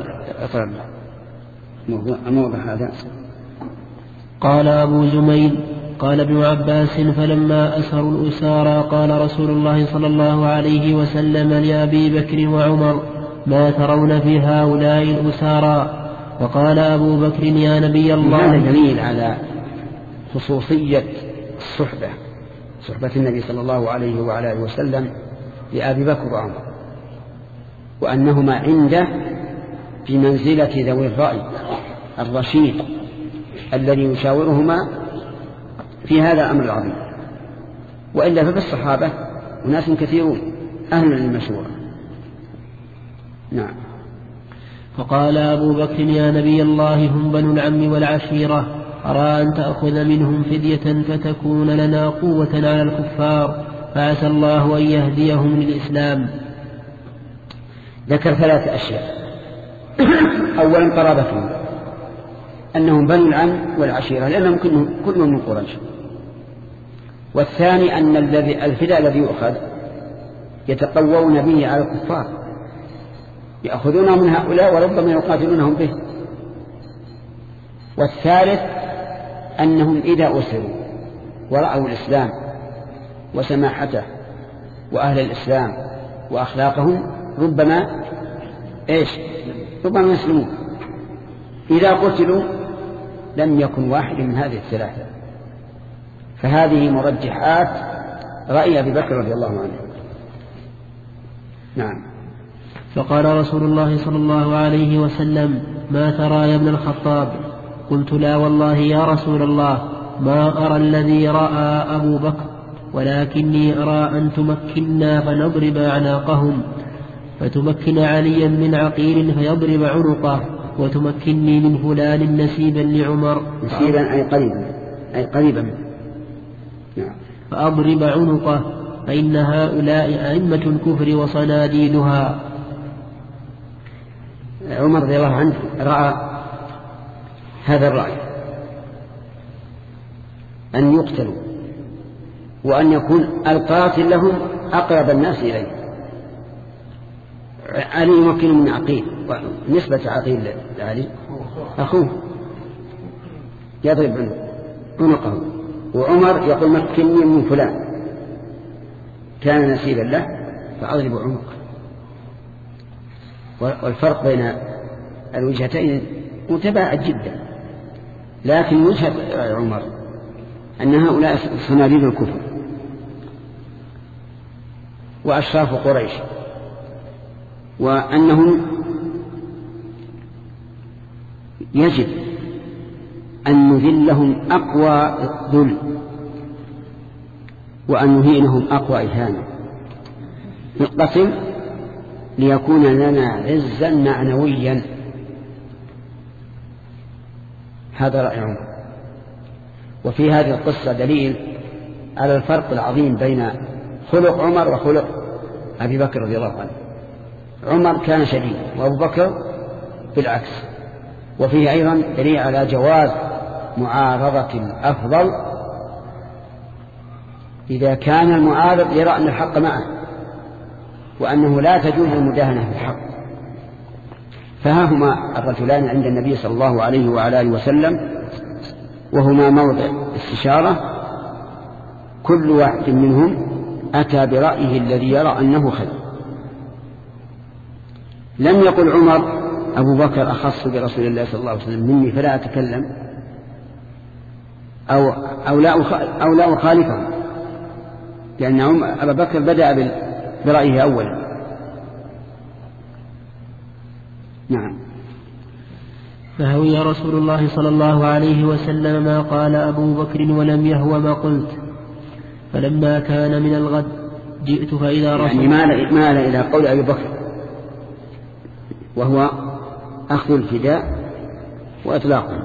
الموضع هذا. قال أبو زميل: قال ابن عباس: فلما أسروا الأسارى قال رسول الله صلى الله عليه وسلم لأبي بكر وعمر: ما ترون في هؤلاء الأسارى؟ وقال أبو بكر: يا نبي الله. هذا دليل على خصوصية صحبة النبي صلى الله عليه وعلى آله وسلم لأبي بكر وعمر، وأنهما عنده بمنزلة ذوي الرأي الرشيد الذي يشاورهما في هذا الأمر العظيم. وإلا ففي الصحابة وناس كثيرون أهل للمشورة. نعم. فقال أبو بكر: يا نبي الله، هم بنو العم والعشيرة، أرى أن تأخذ منهم فدية فتكون لنا قوة على الكفار، فعسى الله أن يهديهم للإسلام. ذكر 3 أشياء. أولا قرابتهم، أنهم بنو العم والعشيرة لأنهم كلهم من قريش. والثاني أن الفداء الذي يؤخذ يتقوون به على الكفار، يأخذونه من هؤلاء وربما يقاتلونهم به. والثالث أنهم إذا أسروا ورأوا الإسلام وسماحته وأهل الإسلام وأخلاقهم ربما يسلمون. إذا قتلوا لم يكن واحد من هذه الثلاثة. فهذه مرجحات رأي أبي بكر رضي الله عنه. نعم. فقال رسول الله صلى الله عليه وسلم: ما ترى يا ابن الخطاب؟ قلت: لا والله يا رسول الله، ما أرى الذي رأى أبو بكر، ولكني أرى أن تمكننا فنضرب أعناقهم، فتمكن عليا من عقيل فيضرب عنقه، وتمكنني من فلان نسيبا لعمر. نسيبا أي قريبا نعم. فأضرب عنقه، فإن هؤلاء أئمة الكفر وصناديدها. عمر رضي الله عنه رأى هذا الرأي، أن يقتلوا وأن يكون القاتل لهم أقرب الناس إليه. علي يمكن من عقيل، نسبة عقيل لعلي أخوه، يضرب عنقه، وعمر يقول مكنني من فلان كان نسيبا له فأضرب عنقه. والفرق بين الوجهتين متباعد جدا، لكن وجهة عمر أن هؤلاء صناديد الكفر وأشراف قريش، وأنهم يجب أن نذلهم أقوى ذل وأن نهينهم أقوى إهانة، نقتل ليكون لنا عزا معنويا. هذا رأي عمر. وفي هذه القصة دليل على الفرق العظيم بين خلق عمر وخلق أبي بكر رضي الله عنه. عمر كان شديدا وأبو بكر بالعكس. وفيه أيضا دليل على جواز معارضة الأفضل إذا كان المعارض يرى أن الحق معه وأنه لا تجوز المداهنة بالحق. فها هما الرجلان عند النبي صلى الله عليه وعلى آله وسلم، وهما موضع استشارة، كل واحد منهم أتى برأيه الذي يرى أنه خير. لم يقل عمر أبو بكر أخص برسول الله صلى الله عليه وسلم مني فلا أتكلم أو لا أخالفه، لأن أبا بكر بدأ برأيه أولا. نعم. فهوي رسول الله صلى الله عليه وسلم ما قال أبو بكر ولم يهو ما قلت. فلما كان من الغد جئت فإذا رسول يعني مال إلى قول أبي بكر، وهو أخذ الفداء وإطلاقه.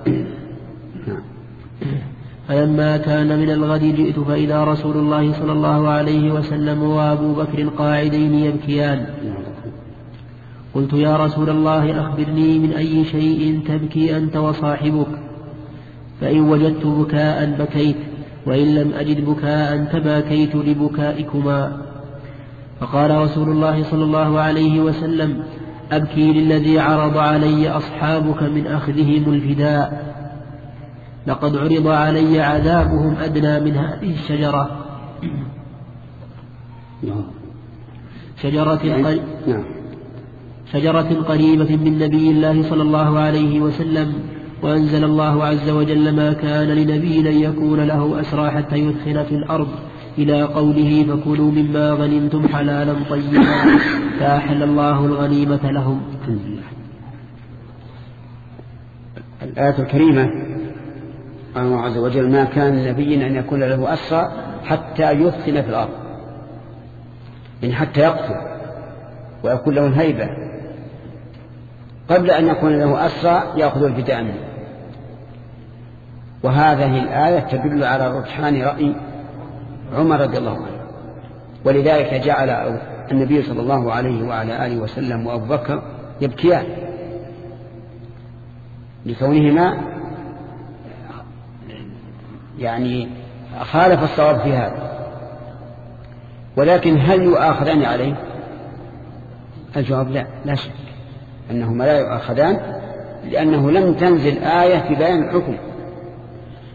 فلما كان من الغد جئت فإذا رسول الله صلى الله عليه وسلم وأبو بكر قاعدين يبكيان. قلت: يا رسول الله أخبرني من أي شيء تبكي أنت وصاحبك؟ فإن وجدت بكاء بكيت، وإن لم أجد بكاء تباكيت لبكائكما. فقال رسول الله صلى الله عليه وسلم: أبكي للذي عرض علي أصحابك من أخذهم الفداء، لقد عرض علي عذابهم أدنى من هذه الشجرة، شجرة قريبة من نبي الله صلى الله عليه وسلم. وأنزل الله عز وجل: ما كان لنبي أن يكون له أسرى حتى يثخن في الأرض، إلى قوله: فكلوا مما غنمتم حلالا طيبا، فأحل الله الغنيمة لهم. الآية الكريمة قال الله عز وجل: ما كان لنبي أن يكون له أسرى حتى يثخن في الأرض، يعني حتى يقتل ويكون له الهيبة قبل أن يكون له أسرى يأخذ الفداء منه. وهذه الآية تدل على رجحان رأي عمر رضي الله عنه، ولذلك جعل النبي صلى الله عليه وعلى آله وسلم وأبو بكر يبكيان لكونهما يعني خالف الصواب في هذا. ولكن هل يؤاخذان عليه؟ الجواب لا شك أنهما لا يؤاخذان، لأنه لم تنزل آية في بيان الحكم،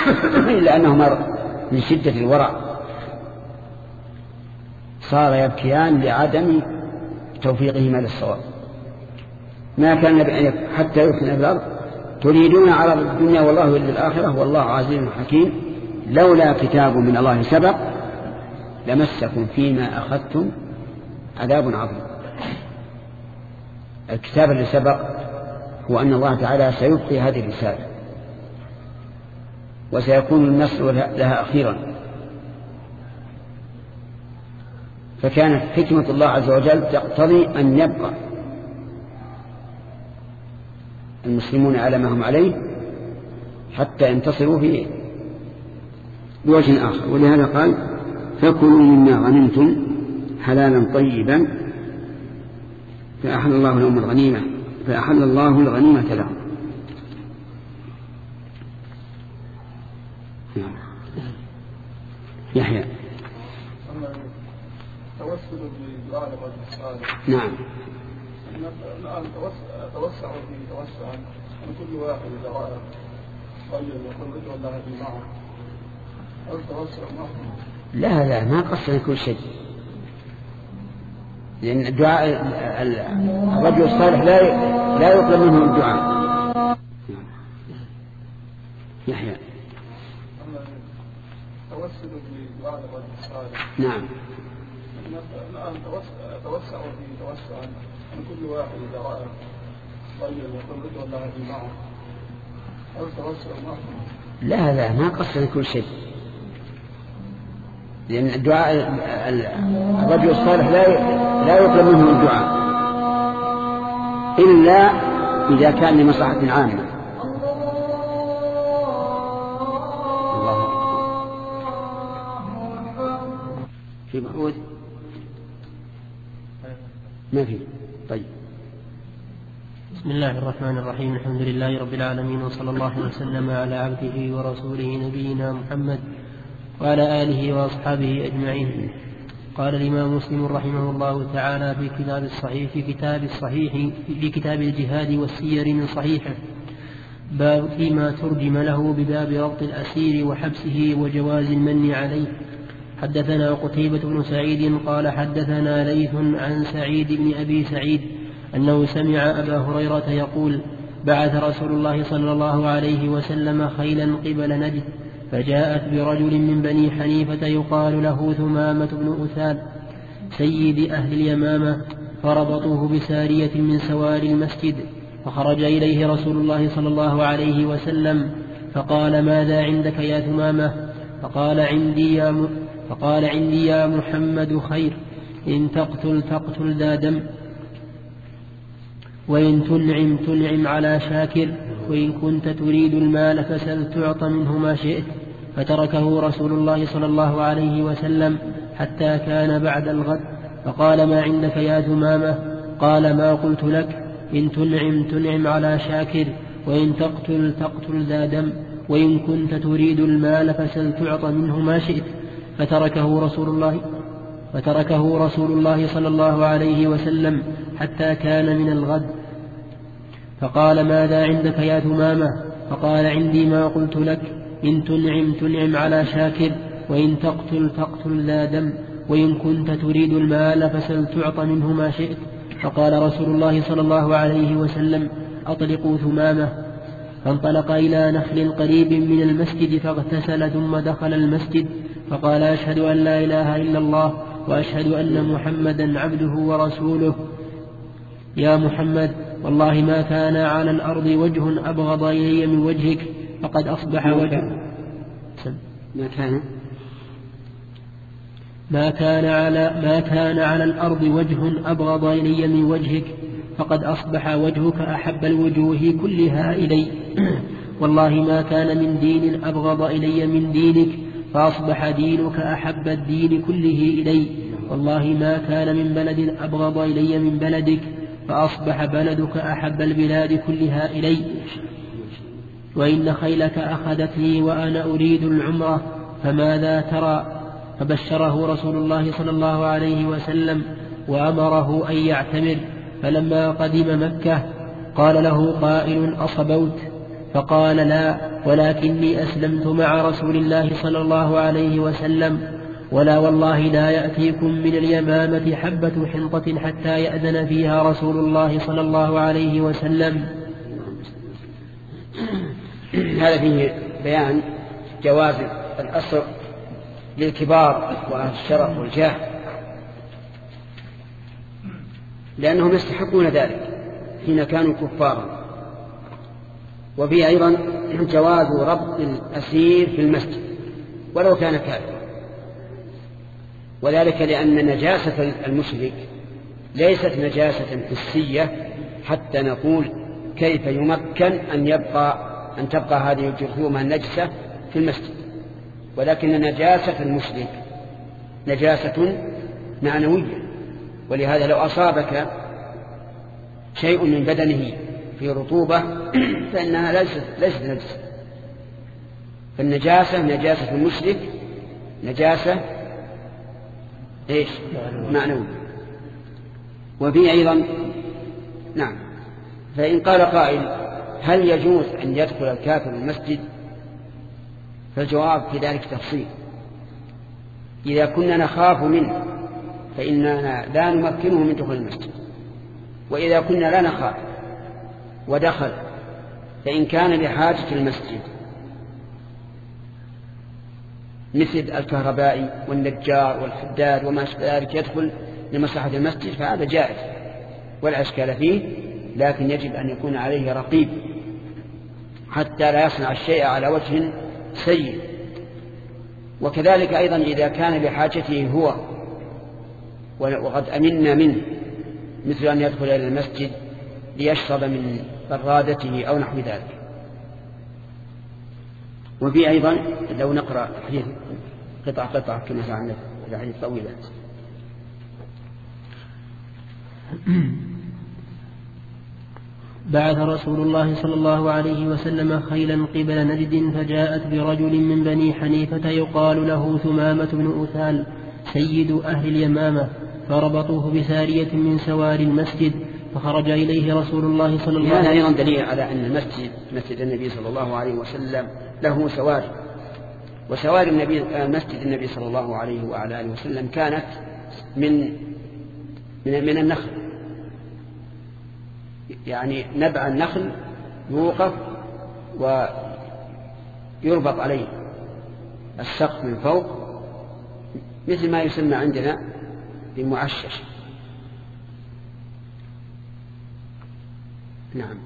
إلا أنه من شدة الورع صار يبكيان لعدم توفيقهما للصواب. ما كان حتى يحسن الأرض تريدون عرض الدنيا والله يريد الآخرة والله عزيز حكيم لولا كتاب من الله سبق لمسكم فيما أخذتم عذاب عظيم. الكتاب اللي سبق هو أن الله تعالى سيبقي هذه الرسالة وسيكون النصر لها أخيرا. فكانت حكمة الله عز وجل تقتضي أن يبقى المسلمون على ما هم عليه حتى ينتصروا في بوجه آخر. ولهذا قال فكلوا مما غنمتم حلالا طيبا فأحل الله لهم الغنيمة فأحل الله الغنيمة لهم. يحيى توسل بدعاء الرجل الصالح. نعم. الآن توسع في توسعا أن كل واحد إذا رأى طيب يقول ادعو الله في معه. هل توسع معه؟ لا ما قصر كل شيء، لأن دعاء الرجل الصالح لا يطلب منه الدعاء. يحيى توسل بدعاء الرجل الصالح. نعم. الآن توسع في توسعا أن كل واحد إذا رأى طيب يقول ادعو الله في معه. هل توسع معه؟ لا ما قصر كل شيء، لأن دعاء الرجل الصالح لا يطلب منه الدعاء إلا إذا كان لمصلحة عامة. الله في معود ما في. طيب. بسم الله الرحمن الرحيم. الحمد لله رب العالمين وصلى الله وسلم على عبده ورسوله نبينا محمد وعلى آله وأصحابه أجمعين. قال الإمام مسلم رحمه الله تعالى في كتاب الجهاد والسير من صحيحه باب فيما ترجم له بباب ربط الأسير وحبسه وجواز المن عليه. حدثنا قتيبة بن سعيد قال حدثنا ليث عن سعيد بن أبي سعيد أنه سمع أبا هريرة يقول بعث رسول الله صلى الله عليه وسلم خيلا قبل نجد فجاءت برجل من بني حنيفة يقال له ثمامة بن أثال سيد أهل اليمامة فربطوه بسارية من سواري المسجد فخرج إليه رسول الله صلى الله عليه وسلم فقال ماذا عندك يا ثمامة؟ فقال عندي يا محمد خير إن تقتل ذا دم وإن تنعم على شاكر وإن كنت تريد المال فسل تعط منه ما شئت. فتركه رسول الله صلى الله عليه وسلم حتى كان بعد الغد فقال ما عندك يا ثمامة؟ قال ما قلت لك إن تنعم على شاكر وإن تقتل ذا دم وإن كنت تريد المال فسل تعط منه ما شئت. فتركه رسول الله صلى الله عليه وسلم حتى كان من الغد فقال ماذا عندك يا ثمامة؟ فقال عندي ما قلت لك إن تنعم على شاكر وإن تقتل ذا دم وإن كنت تريد المال فسل تعط منه ما شئت. فقال رسول الله صلى الله عليه وسلم أطلقوا ثمامة. فانطلق إلى نخل قريب من المسجد فاغتسل ثم دخل المسجد فقال أشهد أن لا إله إلا الله وأشهد أن محمدا عبده ورسوله. يا محمد والله ما كان على الأرض وجه أبغض إلي من وجهك فقد أصبح وجه ما كان على الأرض وجه أبغض إلي من وجهك فقد أصبح وجهك أحب الوجوه كلها إلي. والله ما كان من دين أبغض إلي من دينك فأصبح دينك أحب الدين كله إلي. والله ما كان من بلد أبغض إلي من بلدك فأصبح بلدك أحب البلاد كلها إلي. وإن خيلك أخذتني وأنا أريد العمرة فماذا ترى؟ فبشره رسول الله صلى الله عليه وسلم وأمره أن يعتمر. فلما قدم مكة قال له قائل أصبوت؟ فقال لا، ولكني أسلمت مع رسول الله صلى الله عليه وسلم، ولا والله لا يأتيكم من اليمامة حبة حنطة حتى يأذن فيها رسول الله صلى الله عليه وسلم. هذا فيه بيان جواز الأسر للكبار وأهل الشرف والجاه، لأنهم يستحقون ذلك حين كانوا كفارا. وفيه أيضا جواز ربط الأسير في المسجد ولو كان كافرا، وذلك لأن نجاسة المشرك ليست نجاسة حسية حتى نقول كيف يمكن أن تبقى هذه الجرثومة النجسة في المسجد، ولكن نجاسة المشرك نجاسة معنوية، ولهذا لو أصابك شيء من بدنه في رطوبة فإنها ليست نجسة. فالنجاسة نجاسة المشرك نجاسة إيش؟ معنوية. وفي أيضا نعم، فإن قال قائل هل يجوز أن يدخل الكافر المسجد؟ فالجواب في ذلك تفصيل. إذا كنا نخاف منه فإننا لا نمكنه من دخول المسجد، وإذا كنا لا نخاف ودخل فإن كان بحاجة المسجد مثل الكهربائي والنجار والحداد وما أشبه ذلك يدخل لمصلحة المسجد فهذا جائز ولا إشكال فيه، لكن يجب أن يكون عليه رقيب حتى لا يصنع الشيء على وجه سيء. وكذلك أيضا إذا كان بحاجته هو وقد أمنا منه، مثل أن يدخل إلى المسجد ليشرب من برادته أو نحو ذلك. وفي أيضا لو نقرأ حديث قطعة كما فعلنا الحديث طويلة. بعث رسول الله صلى الله عليه وسلم خيلا قبل نجد فجاءت برجل من بني حنيفة يقال له ثمامة بن أثال سيد أهل اليمامة، فربطوه بسارية من سوار المسجد، فخرج إليه رسول الله صلى الله عليه وسلم. هذا أيضا دليل على أن مسجد النبي صلى الله عليه وسلم له سواري، وسواري مسجد النبي صلى الله عليه وعلى آله وسلم كانت من النخل، يعني نبع النخل يوقف ويربط عليه السقف من فوق مثل ما يسمى عندنا بالمعشش. نعم.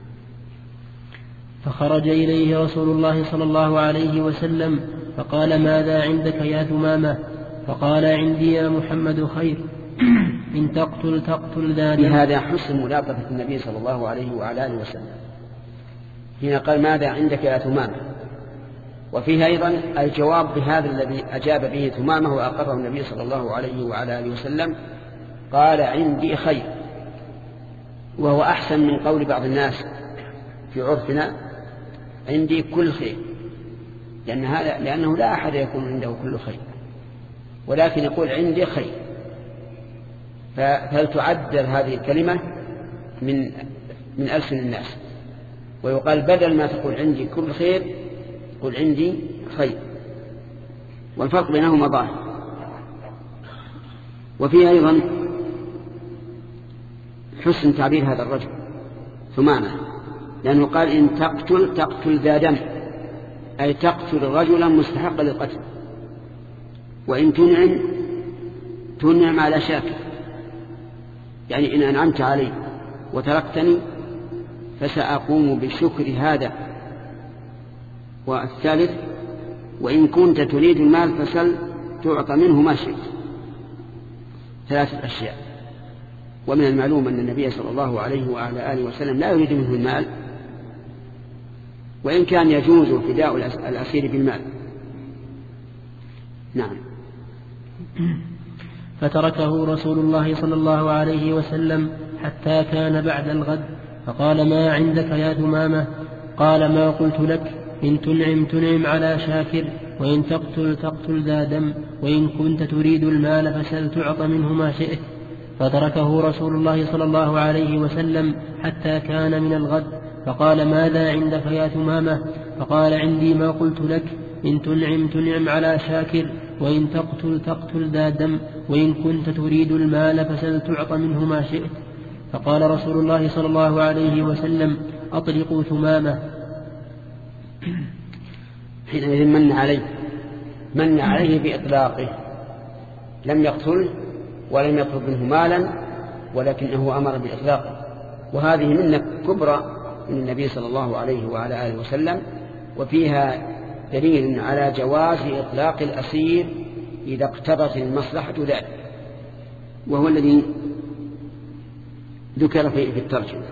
فخرج إليه رسول الله صلى الله عليه وسلم فقال ماذا عندك يا ثمامة؟ فقال عندي يا محمد خير، إن تقتل ذلك. بهذا حسن ملاطفة النبي صلى الله عليه وعلى آله وسلم حين قال ماذا عندك يا ثمامة، وفيه أيضا الجواب بهذا الذي أجاب به ثمامة وأقره النبي صلى الله عليه وعلى آله وسلم، قال عندي خير، وهو أحسن من قول بعض الناس في عرفنا عندي كل خير، لأنه لا أحد يكون عنده كل خير، ولكن يقول عندي خير، فلتعدل هذه الكلمة من ألسن الناس، ويقال بدل ما تقول عندي كل خير قل عندي خير، والفرق بينهما ظاهر. وفيه أيضا حسن تعبير هذا الرجل ثمامة، لأنه قال إن تقتل ذا دم، أي تقتل رجلا مستحقا للقتل، وإن تنعم على شاكر، يعني إن أنعمت علي وتركتني فسأقوم بشكر هذا. والثالث وإن كنت تريد المال فسل تعطى منه ما شئت. ثلاثة أشياء. ومن المعلوم أن النبي صلى الله عليه وعلى آله وسلم لا يريد منه المال، وإن كان يجوز فداء الأسير بالمال. نعم. فتركه رسول الله صلى الله عليه وسلم حتى كان بعد الغد، فقال ما عندك يا ثمامة؟ قال ما قلت لك، إن تنعم على شاكر، وإن تقتل ذا دم، وإن كنت تريد المال فسل تعط منه ما شئت. فتركه رسول الله صلى الله عليه وسلم حتى كان من الغد، فقال ماذا عندك يا ثمامة؟ فقال عندي ما قلت لك، إن تنعم على شاكر، وإن تقتل ذا دم، وإن كنت تريد المال فستعط منه ما شئت. فقال رسول الله صلى الله عليه وسلم أطلقوا ثمامة. حينئذ من عليه بإطلاقه، لم يقتله ولم يطلب منه مالا، ولكنه أمر بإطلاقه، وهذه منة كبرى من النبي صلى الله عليه وعلى آله وسلم، وفيها دليل على جواز إطلاق الأسير إذا اقتضت المصلحة ذلك، وهو الذي ذكر في الترجمة.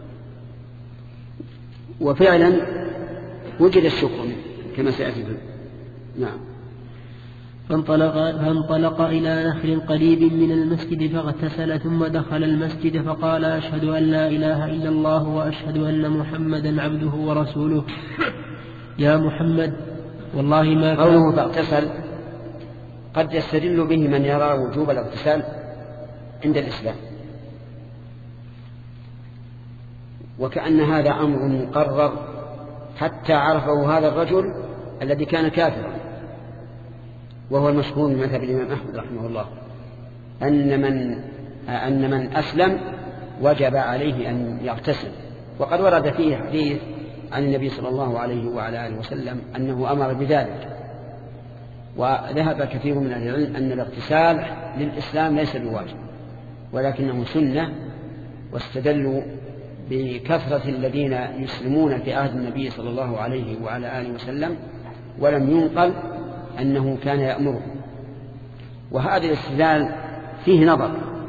وفعلا وجد الشكر كما سيأتي. نعم. فانطلق إلى نخل قريب من المسجد فاغتسل، ثم دخل المسجد فقال أشهد أن لا إله إلا الله وأشهد أن محمدا عبده ورسوله. يا محمد والله ما قوله فاغتسل قد يستدل به من يرى وجوب الاغتسال عند الإسلام، وكأن هذا أمر مقرر حتى عرفه هذا الرجل الذي كان كافرا، وهو المشهور من مذهب الإمام أحمد رحمه الله أن من أسلم وجب عليه أن يغتسل. وقد ورد فيه حديث عن النبي صلى الله عليه وعلى آله وسلم أنه أمر بذلك. وذهب كثير من أهل العلم أن الاغتسال للإسلام ليس بواجب ولكنه سنة، واستدلوا بكثرة الذين يسلمون في عهد النبي صلى الله عليه وعلى آله وسلم ولم ينقل أنه كان يأمرهم. وهذا الاستدلال فيه نظر،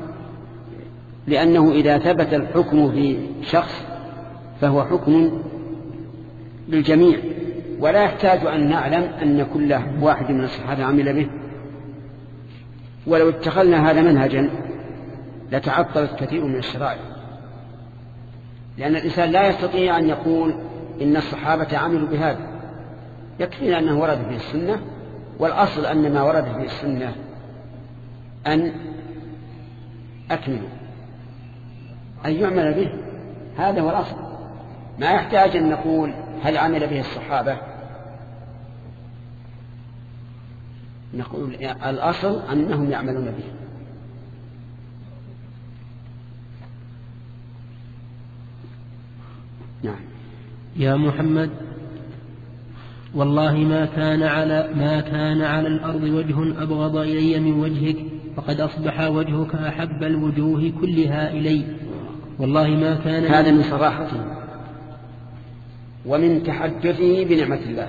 لأنه إذا ثبت الحكم في شخص فهو حكم للجميع، ولا يحتاج أن نعلم أن كل واحد من الصحابة عمل به. ولو اتخذنا هذا منهجا لتعطلت كثير من الشرائع، لأن الإنسان لا يستطيع أن يقول إن الصحابة عملوا بهذا، يكفينا أنه ورد في السنة، والأصل أن ما ورد في السنة أن أكملوا أن يعمل به، هذا هو الأصل. ما يحتاج أن نقول هل عمل به الصحابة، نقول الأصل أنهم يعملون به. نعم. يا محمد والله ما كان على الأرض وجه أبغض إلي من وجهك، فقد أصبح وجهك أحب الوجوه كلها إلي. والله ما كان. هذا من صراحته ومن تحدثه بنعمة الله.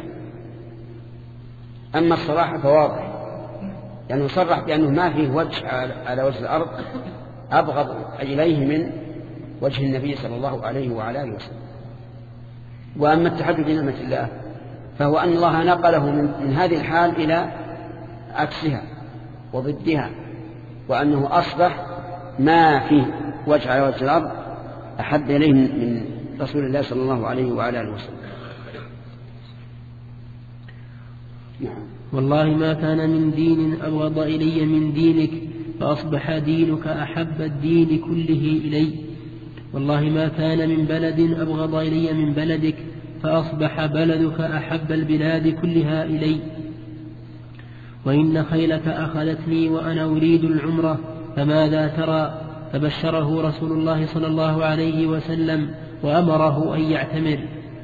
أما الصراحة فواضح، يعني يصرح بأنه ما فيه وجه على وجه الأرض أبغض إليه من وجه النبي صلى الله عليه وعلى آله وسلم. وأما التحدث بنعمة الله فهو أن الله نقله من هذه الحال إلى عكسها وضدها، وأنه أصبح ما فيه وجه على وجه الأرض أحب إليه من رسول الله صلى الله عليه وعلى آله وسلم. والله ما كان من دين أبغض إلي من دينك، فأصبح دينك أحب الدين كله إلي. والله ما كان من بلد أبغض إلي من بلدك، فأصبح بلدك أحب البلاد كلها إلي. وإن خيلك أخذتني وأنا أريد العمرة، فماذا ترى؟ فبشره رسول الله صلى الله عليه وسلم وأمره أن يعتمر.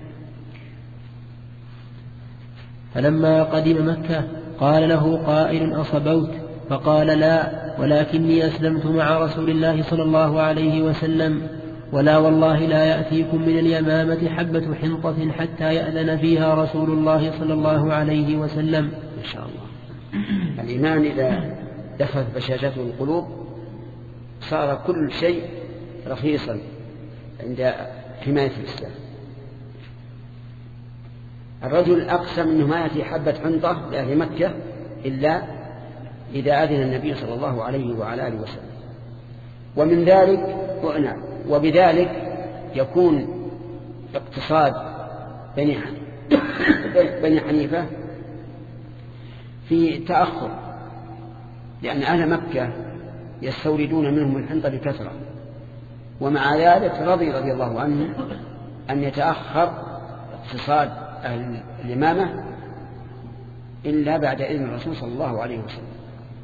فلما قدم مكة قال له قائل أصبوت؟ فقال لا، ولكني أسلمت مع رسول الله صلى الله عليه وسلم، ولا والله لا يأتيكم من اليمامة حبة حنطة حتى يأذن فيها رسول الله صلى الله عليه وسلم. إن شاء الله. الإيمان إذا دخلت بشاشته القلوب صار كل شيء رخيصا عند حماية الإسلام. الرجل أقسم أنه ما يأتي حبة حنطة لأهل مكة إلا إذا أذن النبي صلى الله عليه وعلى آله وسلم. ومن ذلك وبذلك يكون اقتصاد بني حنيفة في تأخر، لأن أهل مكة يستوردون منهم الحنطة بكثرة، ومع ذلك رضي الله عنه أن يتأخر اقتصاد أهل الإمامة إلا بعد إذن الرسول صلى الله عليه وسلم.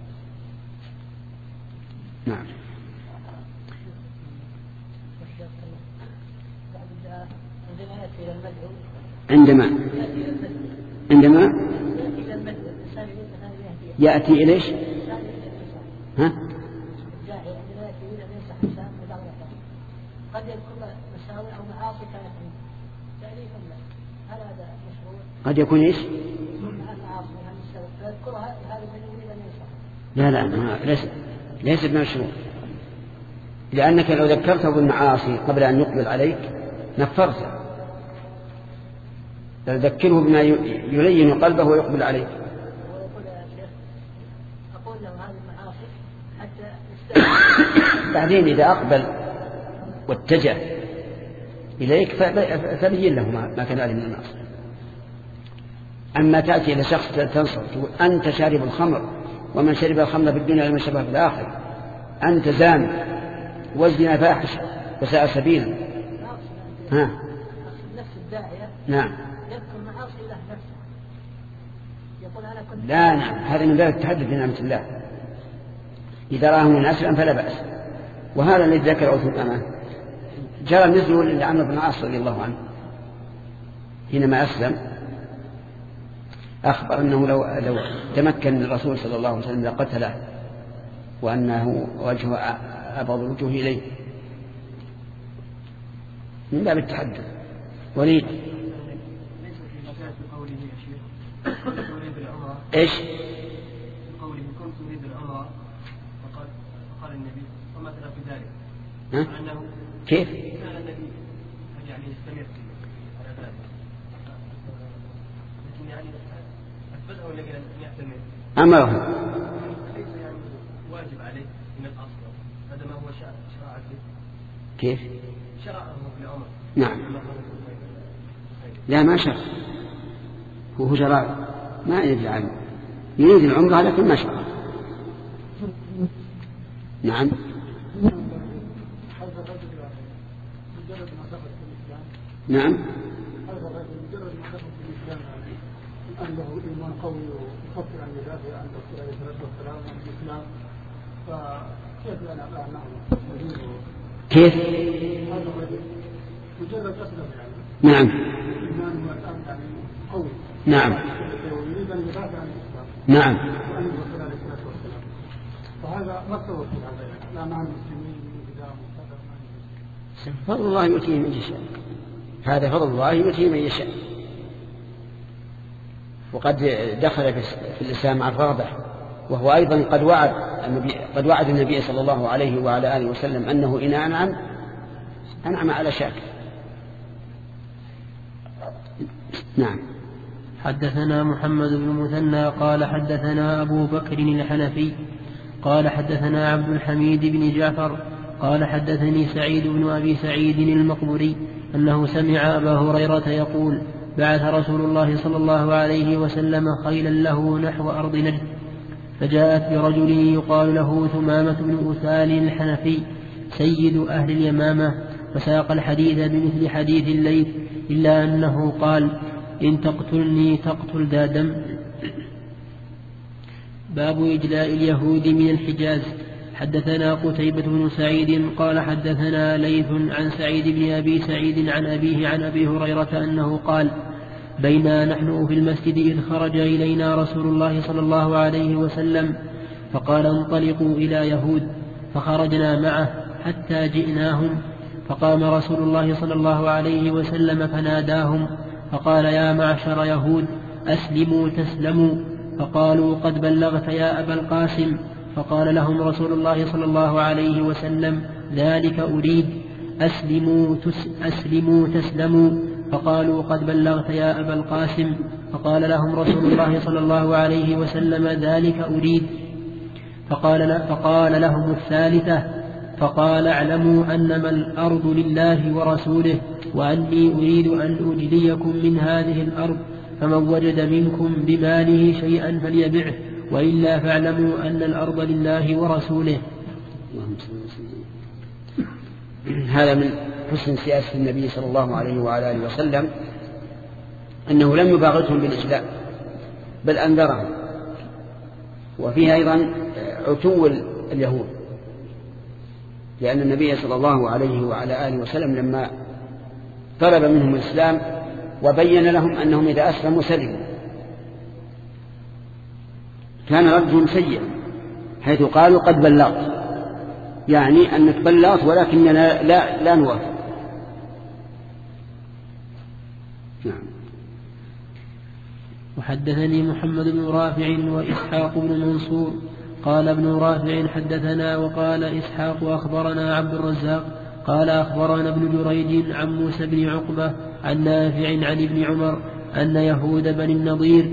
نعم. عندما يأتي إليش ها؟ قد يكون مساوي أو معاصي كانت تعريف هل هذا مشروع؟ قد يكون إيش؟ لا ليس بمشروع، لأنك لو ذكرته بالمعاصي قبل أن يقبل عليك نفرته، تذكره بما يلين قلبه ويقبل عليك. أقول له هذه المعاصي حتى بعدين إذا أقبل واتجه إليك فبين له ما كان عليه من المعصية. أما تأتي إلى شخص تنصر أنت شارب الخمر ومن شرب الخمر في الدنيا لمن شربها في الآخرة، أنت زاني والزنا فاحشة وساء سبيلا. ها نفس الداعية نعم يذكر معاصي له نفسه يقول أنا كنت لا نعم، هذا من باب التحدث بنعمة الله. إذا راه من أسلم فلا بأس. وهذا الذي ذكره ثمامة جرى مثله لعمرو بن العاص رضي الله عنه حينما أسلم، أخبر أنه لو تمكن الرسول صلى الله عليه وسلم لقتله وأنه وجهه أبغض الوجوه إليه، من باب التحدث. وليد إيش قوله كنت أريد العمرة فقال النبي وما ترى في ذلك أنه كيف كان النبي يعني يستمر على ذلك، لكن يعني أثبته لك أن يعتمد أمره ليس يعني واجب عليه من الأصل، هذا ما هو شرع فيه. كيف شرعه في العمر. نعم لا ما شرع، هو شرع ما يدري عنه، يريد العمرة لكن ما شرع. نعم نعم هذا الرجل مجرد ما دخل في الإسلام أنه إيمان قوي ويفكر عن ذاته عن الرسول عليه الصلاة والسلام عن الإسلام، فكيف أنا أعلمه؟ كيف هذا الرجل مجرد أسلم يعني نعم إيمانه الآن يعني قوي نعم ويريد أن يدافع عن الإسلام نعم وعن الرسول عليه الصلاة والسلام، فهذا ما التوكل هذا لا مع المسلمين من قدام وكذا. فضل الله يؤتيه من يشاء، هذا فضل الله يؤتيه من يشاء. وقد دخل في الإسلام عن رغبة، وهو أيضا قد وعد النبي صلى الله عليه وعلى آله وسلم أنه إن أنعم على شاكر. نعم. حدثنا محمد بن مثنى قال حدثنا أبو بكر الحنفي قال حدثنا عبد الحميد بن جعفر قال حدثني سعيد بن أبي سعيد المقبري أنه سمع أبا هريرة يقول بعث رسول الله صلى الله عليه وسلم خيلا له نحو أرض نجد، فجاءت برجل يقال له ثمامة بن أثال الحنفي سيد أهل اليمامة، فساق الحديث بمثل حديث الليث إلا أنه قال إن تقتلني تقتل ذا دم. باب إجلاء اليهود من الحجاز. حدثنا قتيبة بن سعيد قال حدثنا ليث عن سعيد بن أبي سعيد عن أبيه عن أبي هريرة أنه قال بينا نحن في المسجد إذ خرج إلينا رسول الله صلى الله عليه وسلم فقال انطلقوا إلى يهود، فخرجنا معه حتى جئناهم، فقام رسول الله صلى الله عليه وسلم فناداهم فقال يا معشر يهود أسلموا تسلموا، فقالوا قد بلغت يا أبا القاسم، فقال لهم رسول الله صلى الله عليه وسلم ذلك أريد أسلموا تسلموا، فقالوا قد بلغت يا أبا القاسم، فقال لهم رسول الله صلى الله عليه وسلم ذلك أريد، فقال لهم الثالثة فقال اعلموا أنما الأرض لله ورسوله وأني أريد أن أجليكم من هذه الأرض، فمن وجد منكم بماله شيئا فليبعه وإلا فاعلموا أن الأرض لله ورسوله. هذا حسن سياسة النبي صلى الله عليه وعلى آله وسلم أنه لم يباغتهم بالإسلام بل أنذرهم. وفيه أيضا عتو اليهود، لأن النبي صلى الله عليه وعلى آله وسلم لما طلب منهم الإسلام وبين لهم أنهم إذا أسلموا سلموا كان ردهم سيئا، حيث قالوا قد بلغت، يعني أنك بلغت ولكننا لا نوافق. نعم. وحدثني محمد بن رافع وإسحاق بن منصور قال ابن رافع حدثنا وقال إسحاق أخبرنا عبد الرزاق قال أخبرنا ابن جريج عن موسى بن عقبة عن نافع عن ابن عمر أن يهود بني النضير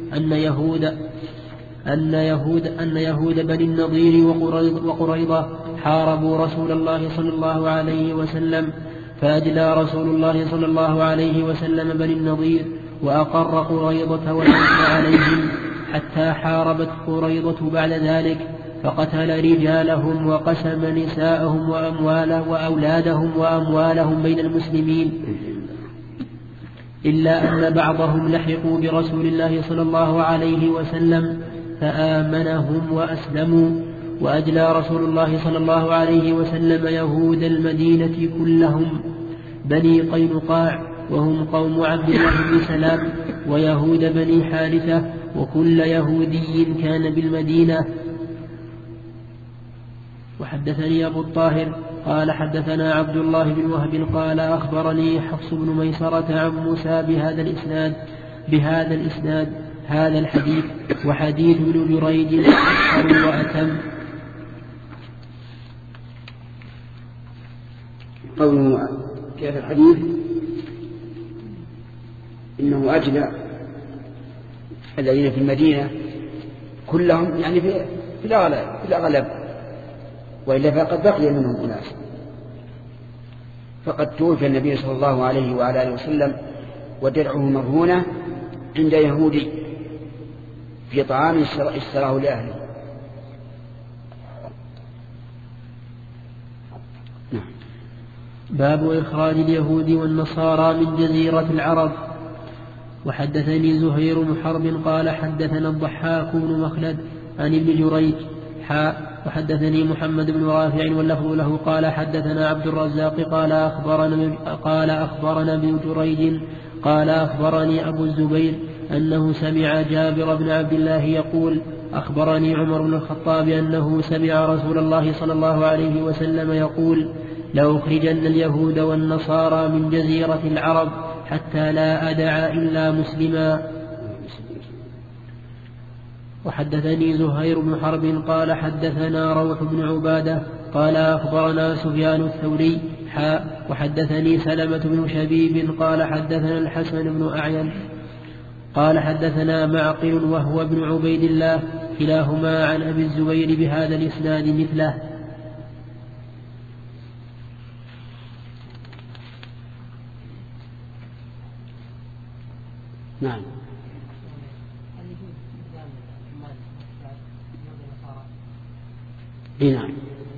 أن يهود بني النضير وقريضة حاربوا رسول الله صلى الله عليه وسلم، فأجلى رسول الله صلى الله عليه وسلم بني النضير وأقر قريضة وأثنى عليهم حتى حاربت قريضة بعد ذلك، فقتل رجالهم وقسم نساءهم وأولادهم وأموالهم بين المسلمين، إلا أن بعضهم لحقوا برسول الله صلى الله عليه وسلم فآمنهم وأسلموا. وأجلى رسول الله صلى الله عليه وسلم يهود المدينة كلهم بني قينقاع وهم قوم عبد الله بن سلام، ويهود بني حارثة، وكل يهودي كان بالمدينة. وحدثني أبو الطاهر قال حدثنا عبد الله بن وهب قال أخبرني حفص بن ميسرة عن موسى بهذا الإسناد هذا الحديث، وحديث ابن جريج أكثر وأتم. قوله في هذا الحديث إنه أجلى الذين في المدينة كلهم، يعني في الأغلب، وإلا فقد بقي منهم أناس، فقد توفي النبي صلى الله عليه وعلى آله وسلم ودرعه مرهونة عند يهودي في طعام اشتراه لأهله. باب إخراج اليهود والنصارى من جزيرة العرب. وحدثني زهير بن حرب قال حدثنا الضحاك بن مخلد عن ابن جريج وحدثني محمد بن رافع واللفظ له قال حدثنا عبد الرزاق قال أخبرنا ابن جريج قال أخبرني أبو الزبير أنه سمع جابر بن عبد الله يقول أخبرني عمر بن الخطاب أنه سمع رسول الله صلى الله عليه وسلم يقول لأخرجن اليهود والنصارى من جزيرة العرب حتى لا أدع إلا مسلما. وحدثني زهير بن حرب قال حدثنا روح بن عبادة قال أخبرنا سفيان الثوري وحدثني سلمة بن شبيب قال حدثنا الحسن بن أعين قال حدثنا معقل وهو ابن عبيد الله كلاهما عن أبي الزبير بهذا الإسناد مثله. نعم. نعم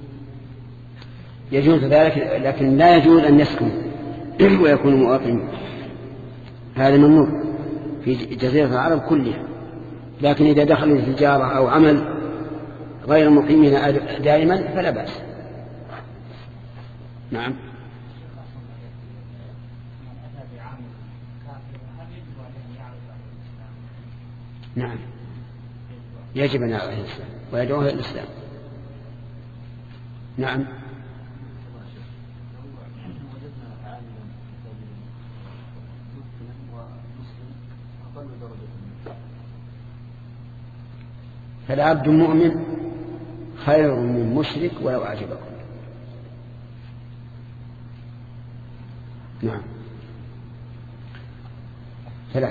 يجوز ذلك، لكن لا يجوز أن يسكن ويكون مواطن، هذا ممنوع في جزيرة العرب كلها، لكن إذا دخلوا في تجارة أو عمل غير مقيمين دائما فلا بأس. نعم. نعم يجب أن يعرف الإسلام ويدعوه إلى الإسلام. نعم. فالعبد مؤمن خير من مشرك ولو أعجبكم. نعم. ثلاث.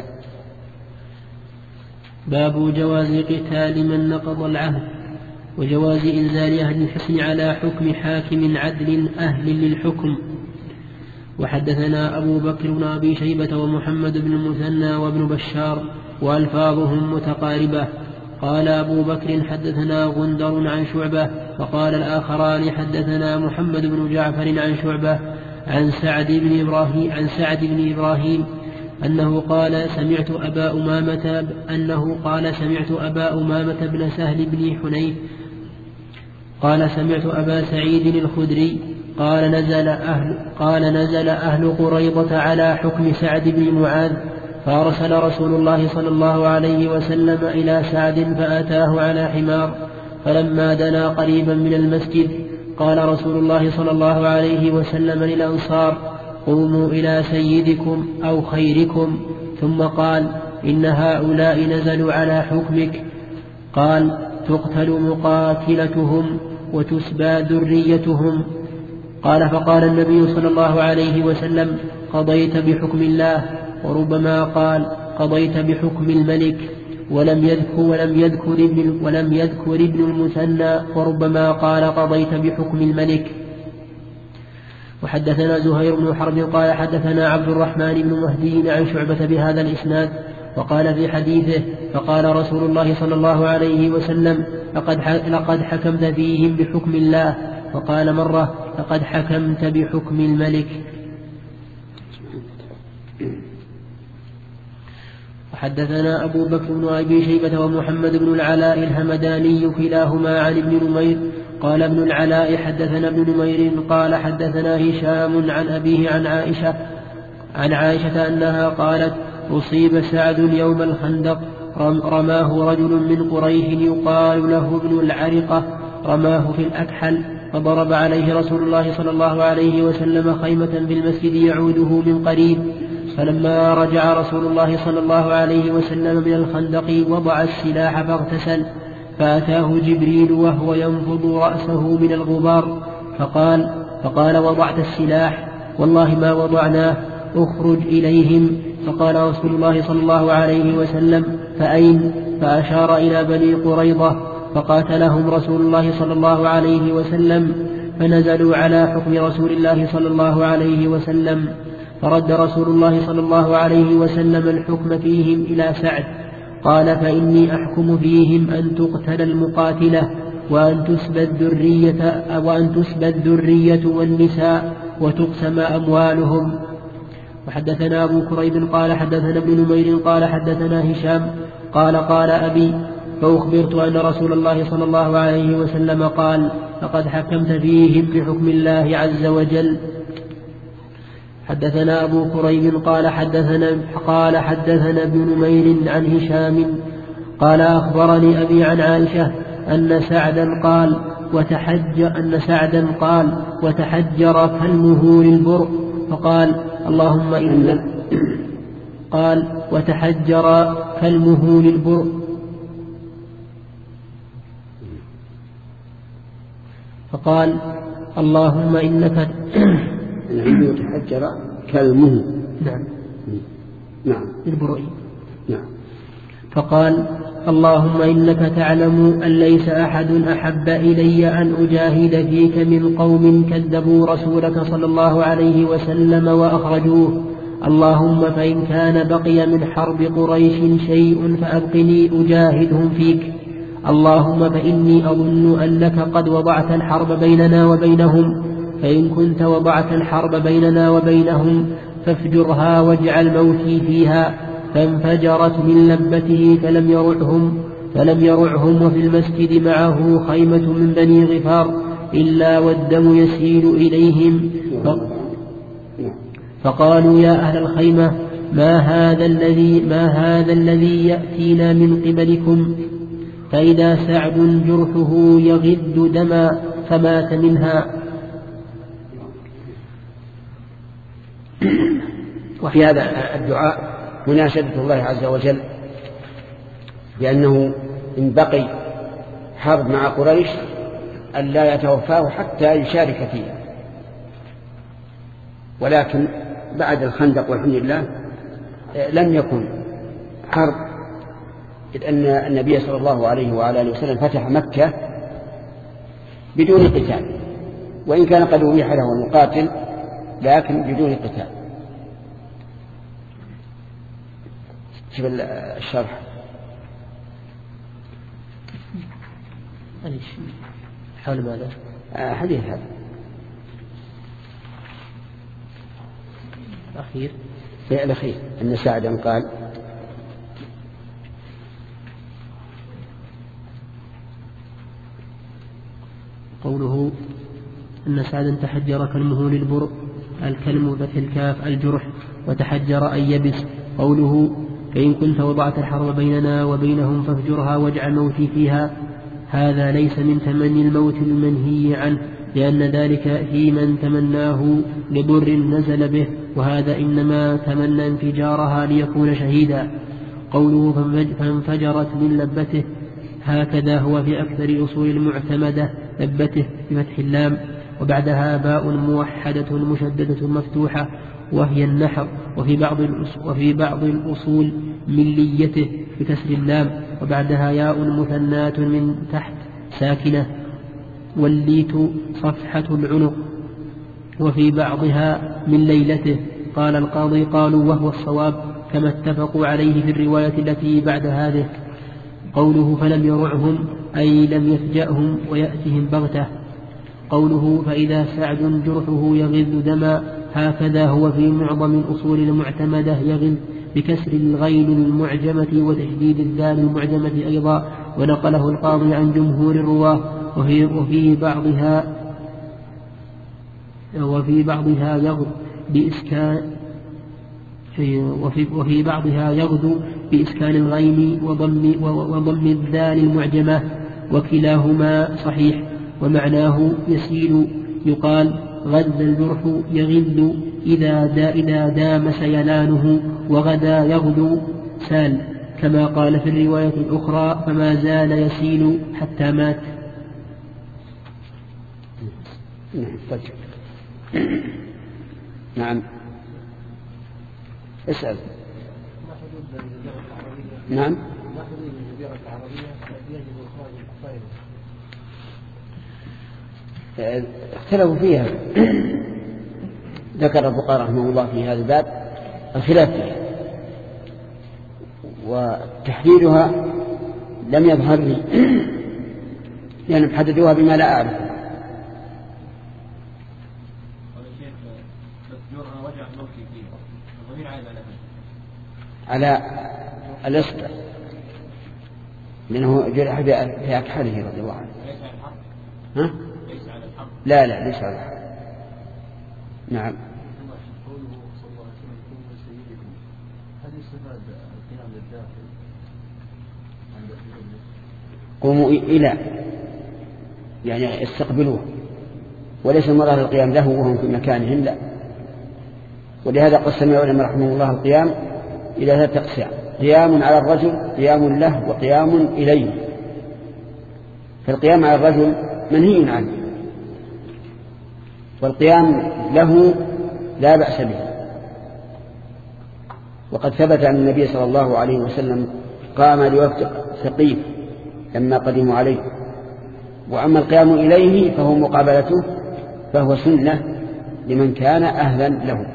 باب جواز قتال من نقض العهد وجواز إنزال أهل الحسن على حكم حاكم عدل أهل للحكم. وحدثنا أبو بكر بن أبي شيبة ومحمد بن المثنى وابن بشار وألفاظهم متقاربة. قال أبو بكر حدثنا غندر عن شعبة، وقال الآخران حدثنا محمد بن جعفر عن شعبة عن سعد بن إبراهيم أنه قال سمعت أبا أمامة بن سهل بن حنيف قال سمعت أبا سعيد الخدري قال نزل أهل قريضة على حكم سعد بن معاذ فأرسل رسول الله صلى الله عليه وسلم إلى سعد فأتاه على حمار فلما دنا قريبا من المسجد قال رسول الله صلى الله عليه وسلم للأنصار قوموا إلى سيدكم أو خيركم ثم قال إن هؤلاء نزلوا على حكمك قال تقتل مقاتلتهم وتسبى ذريتهم قال فقال النبي صلى الله عليه وسلم قضيت بحكم الله وربما قال قضيت بحكم الملك ولم يذكر ابن المثنى وربما قال قضيت بحكم الملك. وحدثنا زهير بن حرب قال حدثنا عبد الرحمن بن مهدي عن شعبة بهذا الإسناد وقال في حديثه فقال رسول الله صلى الله عليه وسلم لقد حكمت فيهم بحكم الله وقال مرة لقد حكمت بحكم الملك. وحدثنا أبو بكر بن أبي شيبة ومحمد بن العلاء الهمداني كلاهما عن ابن نمير قال ابن العلاء حدثنا ابن نمير قال حدثنا هشام عن أبيه عن عائشة أنها قالت أصيب سعد يوم الخندق رماه رجل من قريش يقال له ابن العرقة رماه في الأكحل فضرب عليه رسول الله صلى الله عليه وسلم خيمة في المسجد يعوده من قريب فلما رجع رسول الله صلى الله عليه وسلم من الخندق وضع السلاح فاغتسل فأتاه جبريل وهو ينفض رأسه من الغبار فقال وضعت السلاح والله ما وضعناه اخرج إليهم فقال رسول الله صلى الله عليه وسلم فأين فأشار إلى بني قريظة فقاتلهم رسول الله صلى الله عليه وسلم فنزلوا على حكم رسول الله صلى الله عليه وسلم فرد رسول الله صلى الله عليه وسلم الحكم فيهم إلى سعد قال فإني أحكم فيهم أن تقتل المقاتلة وأن تسبى الذرية والنساء وتقسم أموالهم. وحدثنا أبو كريب قال حدثنا ابن نمير قال حدثنا هشام قال أبي فأخبرت أن رسول الله صلى الله عليه وسلم قال لقد حكمت فيهم بحكم الله عز وجل. حدثنا أبو كريب قال حدثنا ابن نمير عن هشام قال أخبرني أبي عن عائشة أن سعدا قال وتحجر كلمه للبرء فقال اللهم إن قال وتحجر كلمه للبرء فقال اللهم إنك تحجر كلمه نعم للبرء نعم فقال اللهم إنك تعلم أن ليس أحد أحب إلي أن أجاهد فيك من قوم كذبوا رسولك صلى الله عليه وسلم وأخرجوه اللهم فإن كان بقي من حرب قريش شيء فأبقني أجاهدهم فيك اللهم فإني أظن أنك قد وضعت الحرب بيننا وبينهم فإن كنت وضعت الحرب بيننا وبينهم فافجرها واجعل موتي فيها فانفجرت من لبته فلم يرعهم وفي المسجد معه خيمة من بني غفار إلا والدم يسيل إليهم فقالوا يا أهل الخيمة ما هذا الذي يأتينا من قبلكم فإذا سعد جرحه يغد دما فمات منها. وفي هذا الدعاء مناشدة الله عز وجل بأنه إن بقي حرب مع قريش أن لا يتوفاه حتى يشارك فيها ولكن بعد الخندق والحمد لله لم يكن حرب إذ أن النبي صلى الله عليه وعلى آله وسلم فتح مكة بدون قتال وإن كان قد أبيح له المقاتل لكن بدون قتال. شوف الشرح حول ماذا؟ حديث هذا الأخير أن سعدا قال قوله أن سعدا تحجر كلمه للبرء، الكلم بفتح الكاف الجرح، وتحجر أن يبس. قوله فإن كنت وضعت الحرب بيننا وبينهم فافجرها واجعل موتي فيها، هذا ليس من تمني الموت المنهي عنه، لأن ذلك في من تمناه لضر نزل به، وهذا إنما تمنى انفجارها ليكون شهيدا. قوله فانفجرت من لبته، هكذا هو في أكثر أصول المعتمدة، لبته بفتح اللام وبعدها باء موحدة مشددة مفتوحة وهي النحر، وفي بعض الأصول من ليته بكسر اللام وبعدها ياء مثناة من تحت ساكنة، والليت صفحة العنق، وفي بعضها من ليلته. قال القاضي قالوا وهو الصواب كما اتفقوا عليه في الرواية التي بعد هذه. قوله فلم يرعهم أي لم يفجأهم ويأتهم بغتة. قوله فإذا سعد جرحه يغذ دما، هكذا هو في معظم الأصول المعتمدة يغذ بكسر الغين المعجمة وتشديد الذال المعجمة أيضا، ونقله القاضي عن جمهور الرواه. وفي بعضها يغدو بإسكان الغين وضم الذال المعجمة، وكلاهما صحيح، ومعناه يسيل. يقال غذ الجرح يغذ إذا دام سيلانه، وغدا يغدو سال، كما قال في الرواية الأخرى فما زال يسيل حتى مات. نعم اسأل. نعم اختلفوا فيها. ذكر الفقهاء رحمه الله في هذا الباب الخلاف فيها، وتحديدها لم يظهر لي لأنهم حددوها بما لا أعرف. على الأسبع لأنه جرح في أكحله رضي الله عنه. ها؟ لا ليس على الحرب. نعم. قوموا إلى يعني استقبلوه، وليس المراد القيام له وهم في مكانهم، لا. ولهذا قسم العلماء رحمه الله القيام إلى 3 أقسام: قيام على الرجل، قيام له، وقيام إليه. فالقيام على الرجل منهي عنه، والقيام له لا بأس به، وقد ثبت عن النبي صلى الله عليه وسلم قام لوفد ثقيف لما قدموا عليه. وأما القيام إليه فهو مقابلته، فهو سنة لمن كان أهلا له.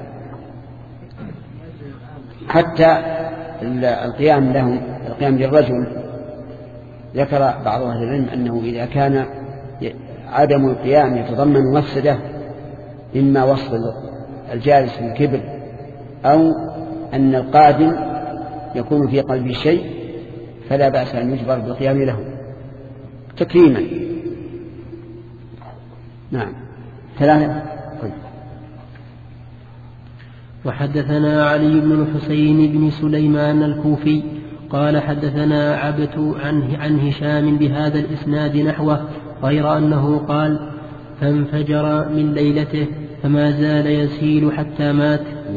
حتى القيام لهم، القيام للرجل، ذكر بعض أهل العلم أنه إذا كان عدم القيام يتضمن مفسدة، إما وصف الجالس بالكبر، أو أن القادم يكون في قلبه شيء، فلا بأس أن يجبر بالقيام له تكريما. نعم. 3. وحدثنا علي بن الحسين بن سليمان الكوفي قال حدثنا عبت عن هشام بهذا الإسناد نحوه، غير أنه قال فانفجر من ليلته فما زال يسيل حتى مات.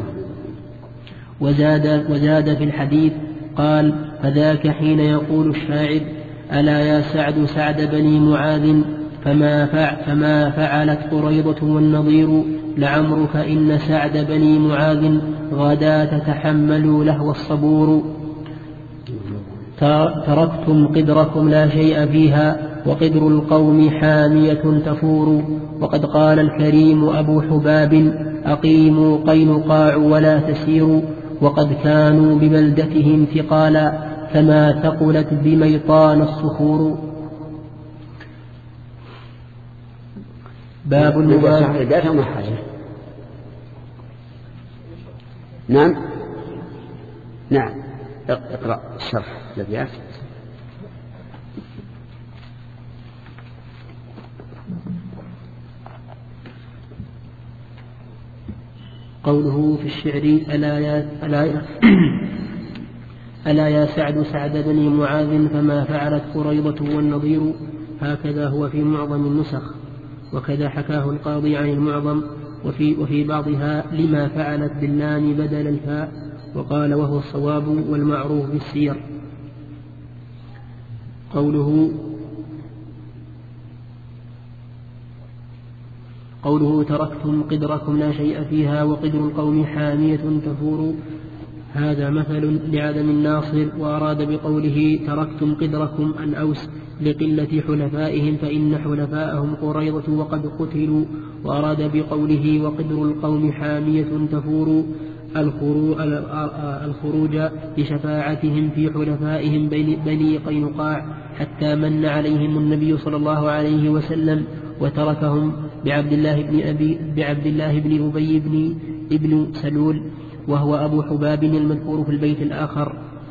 وزاد في الحديث قال فذاك حين يقول الشاعر ألا يا سعد سعد بني معاذ فما فعلت قريضة والنضير، لعمرك إن سعد بني معاذ غدا تتحملوا لهو الصبور. تركتم قدركم لا شيء فيها، وقدر القوم حامية تفور. وقد قال الكريم أبو حباب أقيموا قينقاع ولا تسيروا، وقد كانوا ببلدتهم ثقالا كما ثقلت بميطان الصخور. باب المباشرة. نعم اقرأ الشرح الأبيات. قوله في الشعر ألا يا سعد سعد بني معاذ فما فعلت قريضة والنظير، هكذا هو في معظم النسخ، وكذا حكاه القاضي عن المعظم، وفي بعضها لما فعلت باللام بدل الفاء، وقال وهو الصواب والمعروف بالسير. قوله تركتم قدركم لا شيء فيها وقدر القوم حامية تفور، هذا مثل لعدم الناصر، وأراد بقوله تركتم قدركم الأوس لقلة حلفائهم فإن حلفاءهم قريضة وقد قتلوا، وأراد بقوله وقدر القوم حامية تفور الخروج بشفاعتهم في حلفائهم بني قينقاع، حتى من عليهم النبي صلى الله عليه وسلم وتركهم بعبد الله بن أبي بن سلول، وهو أبو حباب المذكور في البيت الآخر.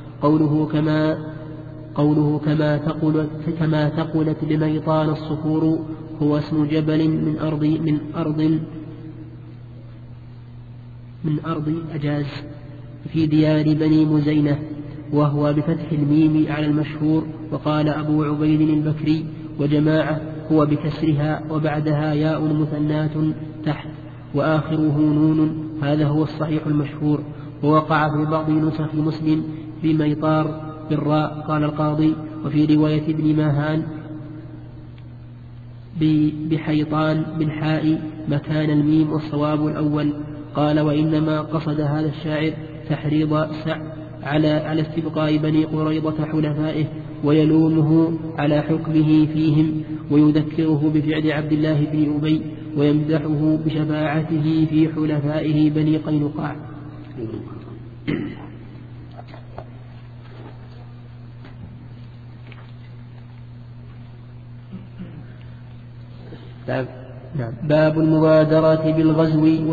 قوله كما تقلت لميطان الصخور، هو اسم جبل من أرض أجاز في ديار بني مزينة، وهو بفتح الميم على المشهور. وقال أبو عبيد البكري وجماعة هو بكسرها وبعدها ياء مثنات تحت وآخره نون، هذا هو الصحيح المشهور. ووقع في بعض نسخ مسلم في ميطار بالراء، قال القاضي. وفي رواية ابن ماهان بحيطان بالحاء مكان الميم، والصواب الأول. قال وإنما قصد هذا الشاعر تحريض على استبقاء بني قريظة حلفائه، ويلومه على حكمه فيهم، ويذكره بفعل عبد الله بن أبي، ويمدحه بشفاعته في حلفائه بني قينقاع. باب المبادرة بالغزو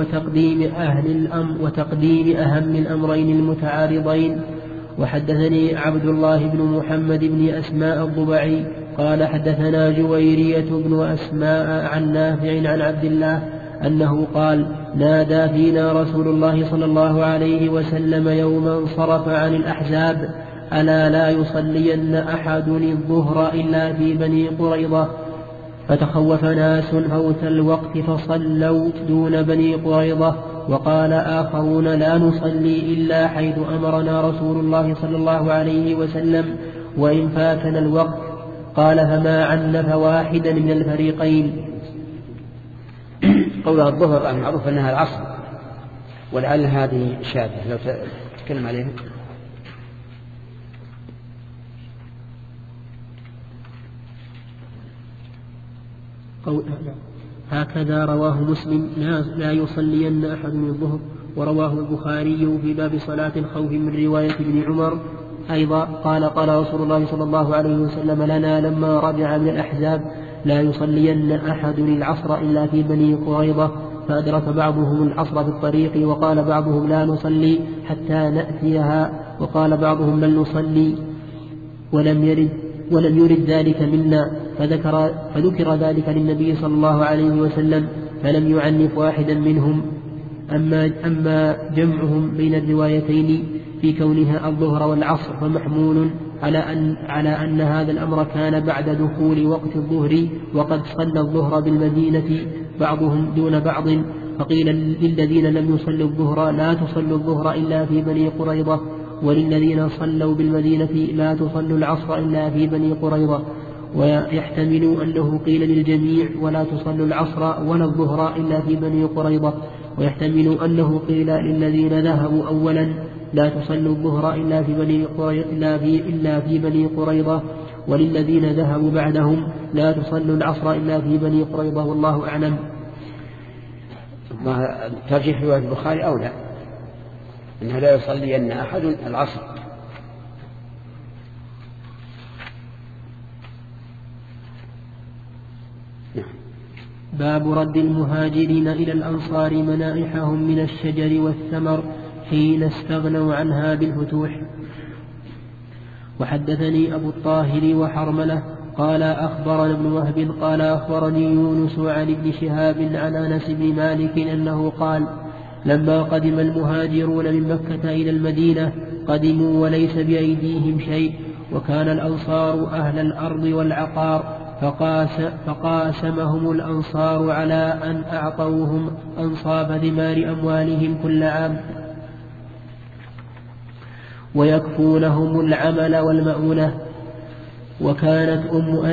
وتقديم أهم الأمرين المتعارضين. وحدثني عبد الله بن محمد بن أسماء الضبعي قال حدثنا جويرية بن أسماء عن نافع عن عبد الله أنه قال نادى فينا رسول الله صلى الله عليه وسلم يوما انصرف عن الأحزاب ألا لا يصلين أحد الظهر إلا في بني قريظة، فتخوف ناس فوت الوقت فصلوا دون بني قريظة، وقال آخرون لا نصلي إلا حيث أمرنا رسول الله صلى الله عليه وسلم وإن فاتنا الوقت. قال فما عنف واحدا من الفريقين. قولها الظهر المعروف أنها العصر، ولعل هذه شاذة لو تتكلم عليها. هكذا رواه مسلم لا يصلين أحد من الظهر. ورواه البخاري في باب صلاة الخوف من رواية ابن عمر أيضا قال قال رسول الله صلى الله عليه وسلم لنا لما رجع من الأحزاب لا يصلين أحد العصر إلا في بني قريظة، فأدرك بعضهم العصر في الطريق، وقال بعضهم لا نصلي حتى نأتيها، وقال بعضهم بل نصلي ولم يرد ذلك منا، فذكر ذلك للنبي صلى الله عليه وسلم فلم يعنف واحدا منهم. أما جمعهم بين الروايتين في كونها الظهر والعصر فمحمول على أن هذا الأمر كان بعد دخول وقت الظهر، وقد صلى الظهر بالمدينة بعضهم دون بعض، فقيل للذين لم يصلوا الظهر لا تصلوا الظهر إلا في بني قريظة، وللذين صلوا بالمدينة لا تصلوا العصر إلا في بني قريظة. ويحتمل أنه قيل للجميع ولا تصلوا العصر ولا الظهر إلا في بني قريظة، ويحتمل أنه قيل للذين ذهبوا أولا لا تصلوا الظهر إلا في بني قريظة، وللذين ذهبوا بعدهم لا تصلوا العصر إلا في بني قريظة، والله أعلم. ترجيح رواية البخاري أولى، إنه لا يصلين أحد العصر. باب رد المهاجرين إلى الأنصار منائحهم من الشجر والثمر، حين استغنوا عنها بالفتوح. وحدثني أبو الطاهر وحرملة قال أخبرنا ابن وهب قال أخبرني يونس عن ابن شهاب عن أنس بن مالك أنه قال لما قدم المهاجرون من مكة إلى المدينة قدموا وليس بأيديهم شيء، وكان الأنصار أهل الأرض والعقار، فقاسمهم الأنصار على أن أعطوهم أنصاب ثمار أموالهم كل عام ويكفونهم العمل والمؤونة. وكانت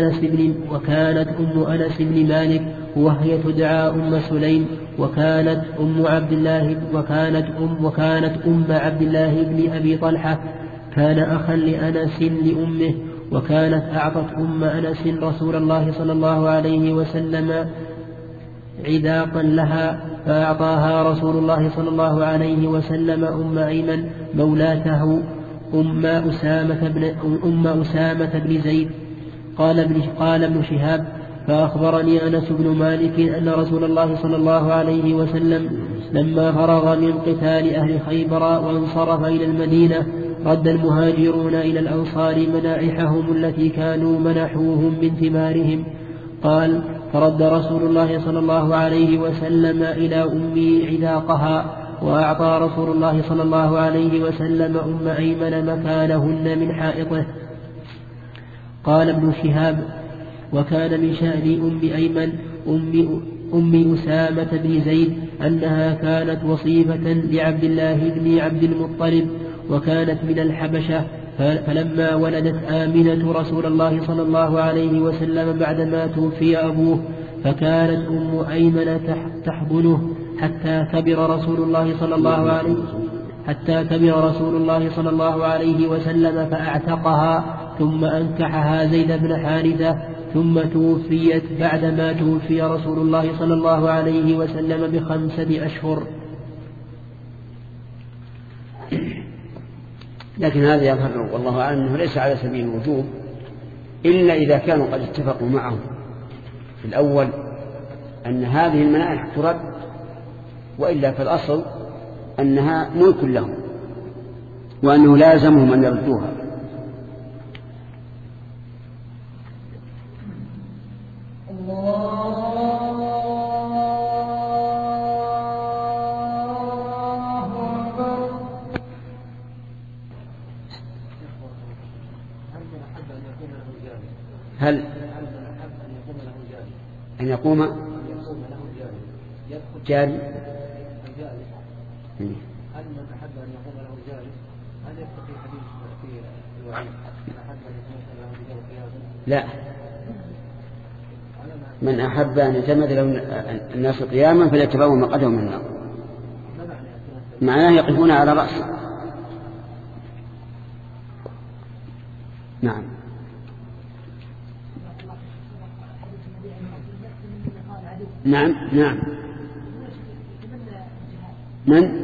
أم أنس بن مالك وهي تدعى أم سليم، وكانت أم عبد الله بن أبي طلحة كان أخا لأنس لأمه، وكانت أعطت أم أنس رسول الله صلى الله عليه وسلم عذاقا لها، فأعطاها رسول الله صلى الله عليه وسلم أم أيمن مولاته أم أسامة بن زيد. قال ابن شهاب فأخبرني أنس بن مالك أن رسول الله صلى الله عليه وسلم لما فرغ من قتال أهل خيبر وانصرف إلى المدينة رد المهاجرون إلى الأنصار منائحهم التي كانوا منحوهم من ثمارهم. قال فرد رسول الله صلى الله عليه وسلم إلى أمي عذاقها، وأعطى رسول الله صلى الله عليه وسلم أم أيمن مكانهن من حائطه. قال ابن شهاب وكان من شأن أم أيمن أم أسامة بن زيد أنها كانت وصيفة لعبد الله بن عبد المطلب، وكانت من الحبشة، فلما ولدت آمنة رسول الله صلى الله عليه وسلم بعدما توفي أبوه فكانت أم أيمن تحضنه حتى كبر رسول الله صلى الله عليه وسلم فأعتقها، ثم أنكحها زيد بن حارثة، ثم توفيت بعدما توفي رسول الله صلى الله عليه وسلم ب5 أشهر. لكن هذا يظهر والله أعلم أنه ليس على سبيل الوجوب إلا إذا كانوا قد اتفقوا معه في الأول أن هذه المنائح ترد، وإلا في الأصل أنها ملك لهم وأنه لازمهم أن يردوها. هل أن يقوم جاري؟ هل من أحب أن يقوم له جالس هل يتقي حديث في الوعيد أحب أن يقوم له جالس؟ لا، من أحب أن يتمد له الناس قياما فليتبعوا مقعده من النار، معناه يقفون على رأسه. نعم. نعم نعم. من؟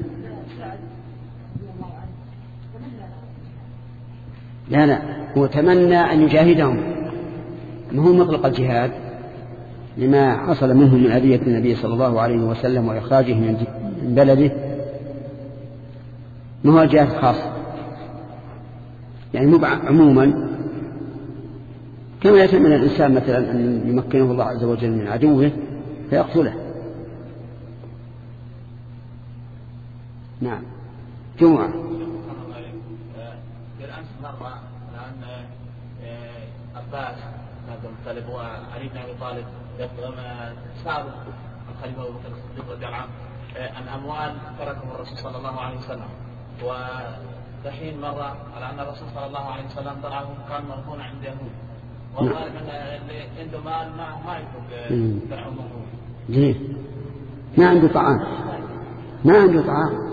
لا هو تمنى أن يجاهدهم، ما هو مطلق الجهاد لما حصل منهم من أذية النبي صلى الله عليه وسلم وإخراجه من بلده، ما هو جهاد خاص يعني مبع عموما، كما يتمنى الإنسان مثلا أن يمكنه الله عز وجل من عدوه فيقتله. نعم. جمعة. بالأمس مرة أن عباس بن المطلب وعلي بن أبي طالب سألوا الخليفة أبو بكر الصديق رضي الله عنه عن أموال تركهم الرسول صلى الله عليه وسلم، ودحين مرة على أن الرسول صلى الله عليه وسلم تركهم كان مرهون عند يهود، والغالب أن اللي عنده مال ما يترك درعه مرهون. ما عنده طعام، ما عنده طعام،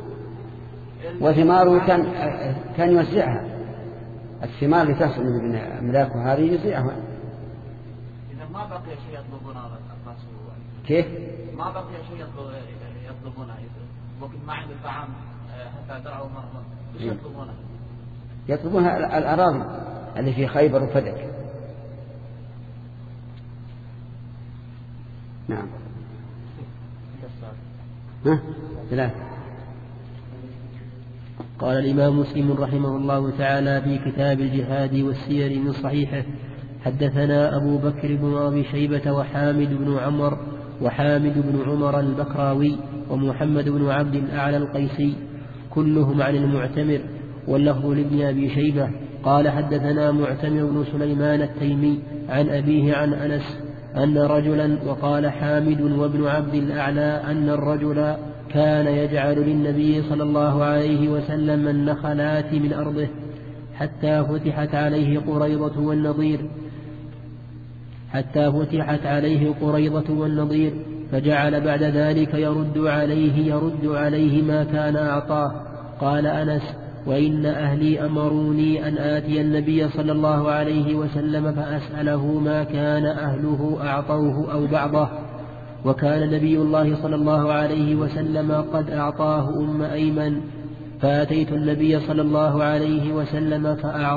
وثماره كان يوزعها، الثمار اللي تحصل من أملاكه هذه يوزعها. إذا ما بقي شيء يطلبونه كيف؟ ما بقي شيء يطلبونه، ممكن ما عنده طعام حتى درعه مرهون، إيش يطلبونه؟ يطلبونها الأراضي اللي في خيبر وفدك. نعم. ها؟ ثلاثة. قال الإمام مسلم رحمه الله تعالى في كتاب الجهاد والسير من صحيحه: حدثنا أبو بكر بن أبي شيبة وحامد بن عمر البكراوي ومحمد بن عبد الأعلى القيسي كلهم عن المعتمر، واللفظ لابن أبي شيبة قال حدثنا معتمر بن سليمان التيمي عن أبيه عن أنس أن رجلا، وقال حامد وابن عبد الأعلى أن الرجل كان يجعل للنبي صلى الله عليه وسلم النخلات من أرضه حتى فتحت عليه قريضة والنضير، فجعل بعد ذلك يرد عليه ما كان أعطاه. قال أنس: وإن أهلي أمروني أن آتي النبي صلى الله عليه وسلم فأسأله ما كان أهله أعطوه أو بعضه، وكان نبي الله صلى الله عليه وسلم قد أعطاه أم أيمن، فأتيت النبي صلى الله عليه وسلم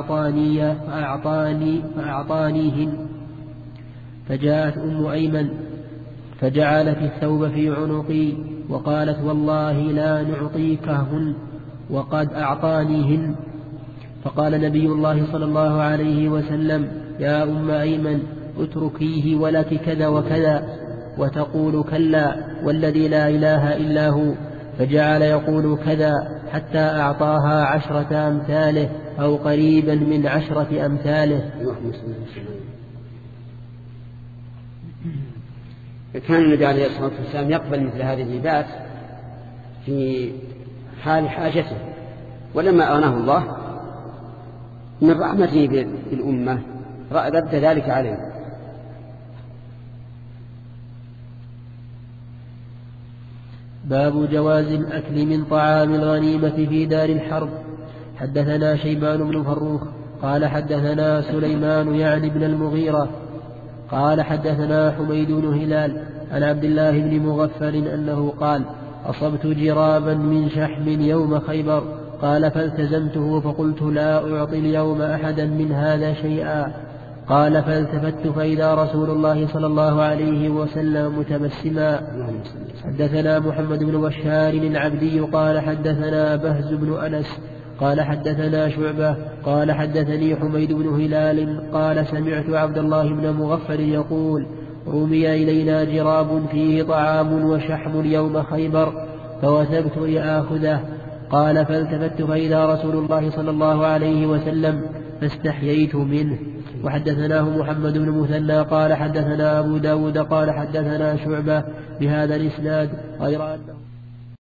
فأعطانيهن، فجاءت أم أيمن فجعلت الثوب في عنقي وقالت: والله لا نعطيكهن وقد أعطانيهن. فقال نبي الله صلى الله عليه وسلم: يا أم أيمن اتركيه ولك كذا وكذا، وتقول: كلا والذي لا إله إلا هو. فجعل يقول كذا حتى أعطاها 10 أمثاله أو قريبا من 10 أمثاله. كان النبي عليه الصلاة والسلام يقبل مثل هذه الهبات في حال حاجته، ولما أغناه الله من رحمته بالأمة رد ذلك عليه. باب جواز الأكل من طعام الغنيمة في دار الحرب. حدثنا شيبان بن فروخ قال حدثنا سليمان يعني بن المغيرة قال حدثنا حميد بن هلال عن عبد الله بن مغفل أنه قال: أصبت جرابا من شحم يوم خيبر، قال فالتزمته فقلت: لا أعطي اليوم أحدا من هذا شيئا. قال فالتفت فإذا رسول الله صلى الله عليه وسلم متبسما. حدثنا محمد بن بشار العبدي قال حدثنا بهز بن أنس قال حدثنا شعبة قال حدثني حميد بن هلال قال: سمعت عبد الله بن مغفل يقول: رمي إلينا جراب فيه طعام وشحم يوم خيبر فوثبت لآخذه. قال فالتفت فإذا رسول الله صلى الله عليه وسلم فاستحييت منه. وحدثناه محمد بن مثنى قال حدثنا أبو داود قال حدثنا شعبة بهذا الإسناد غير أنه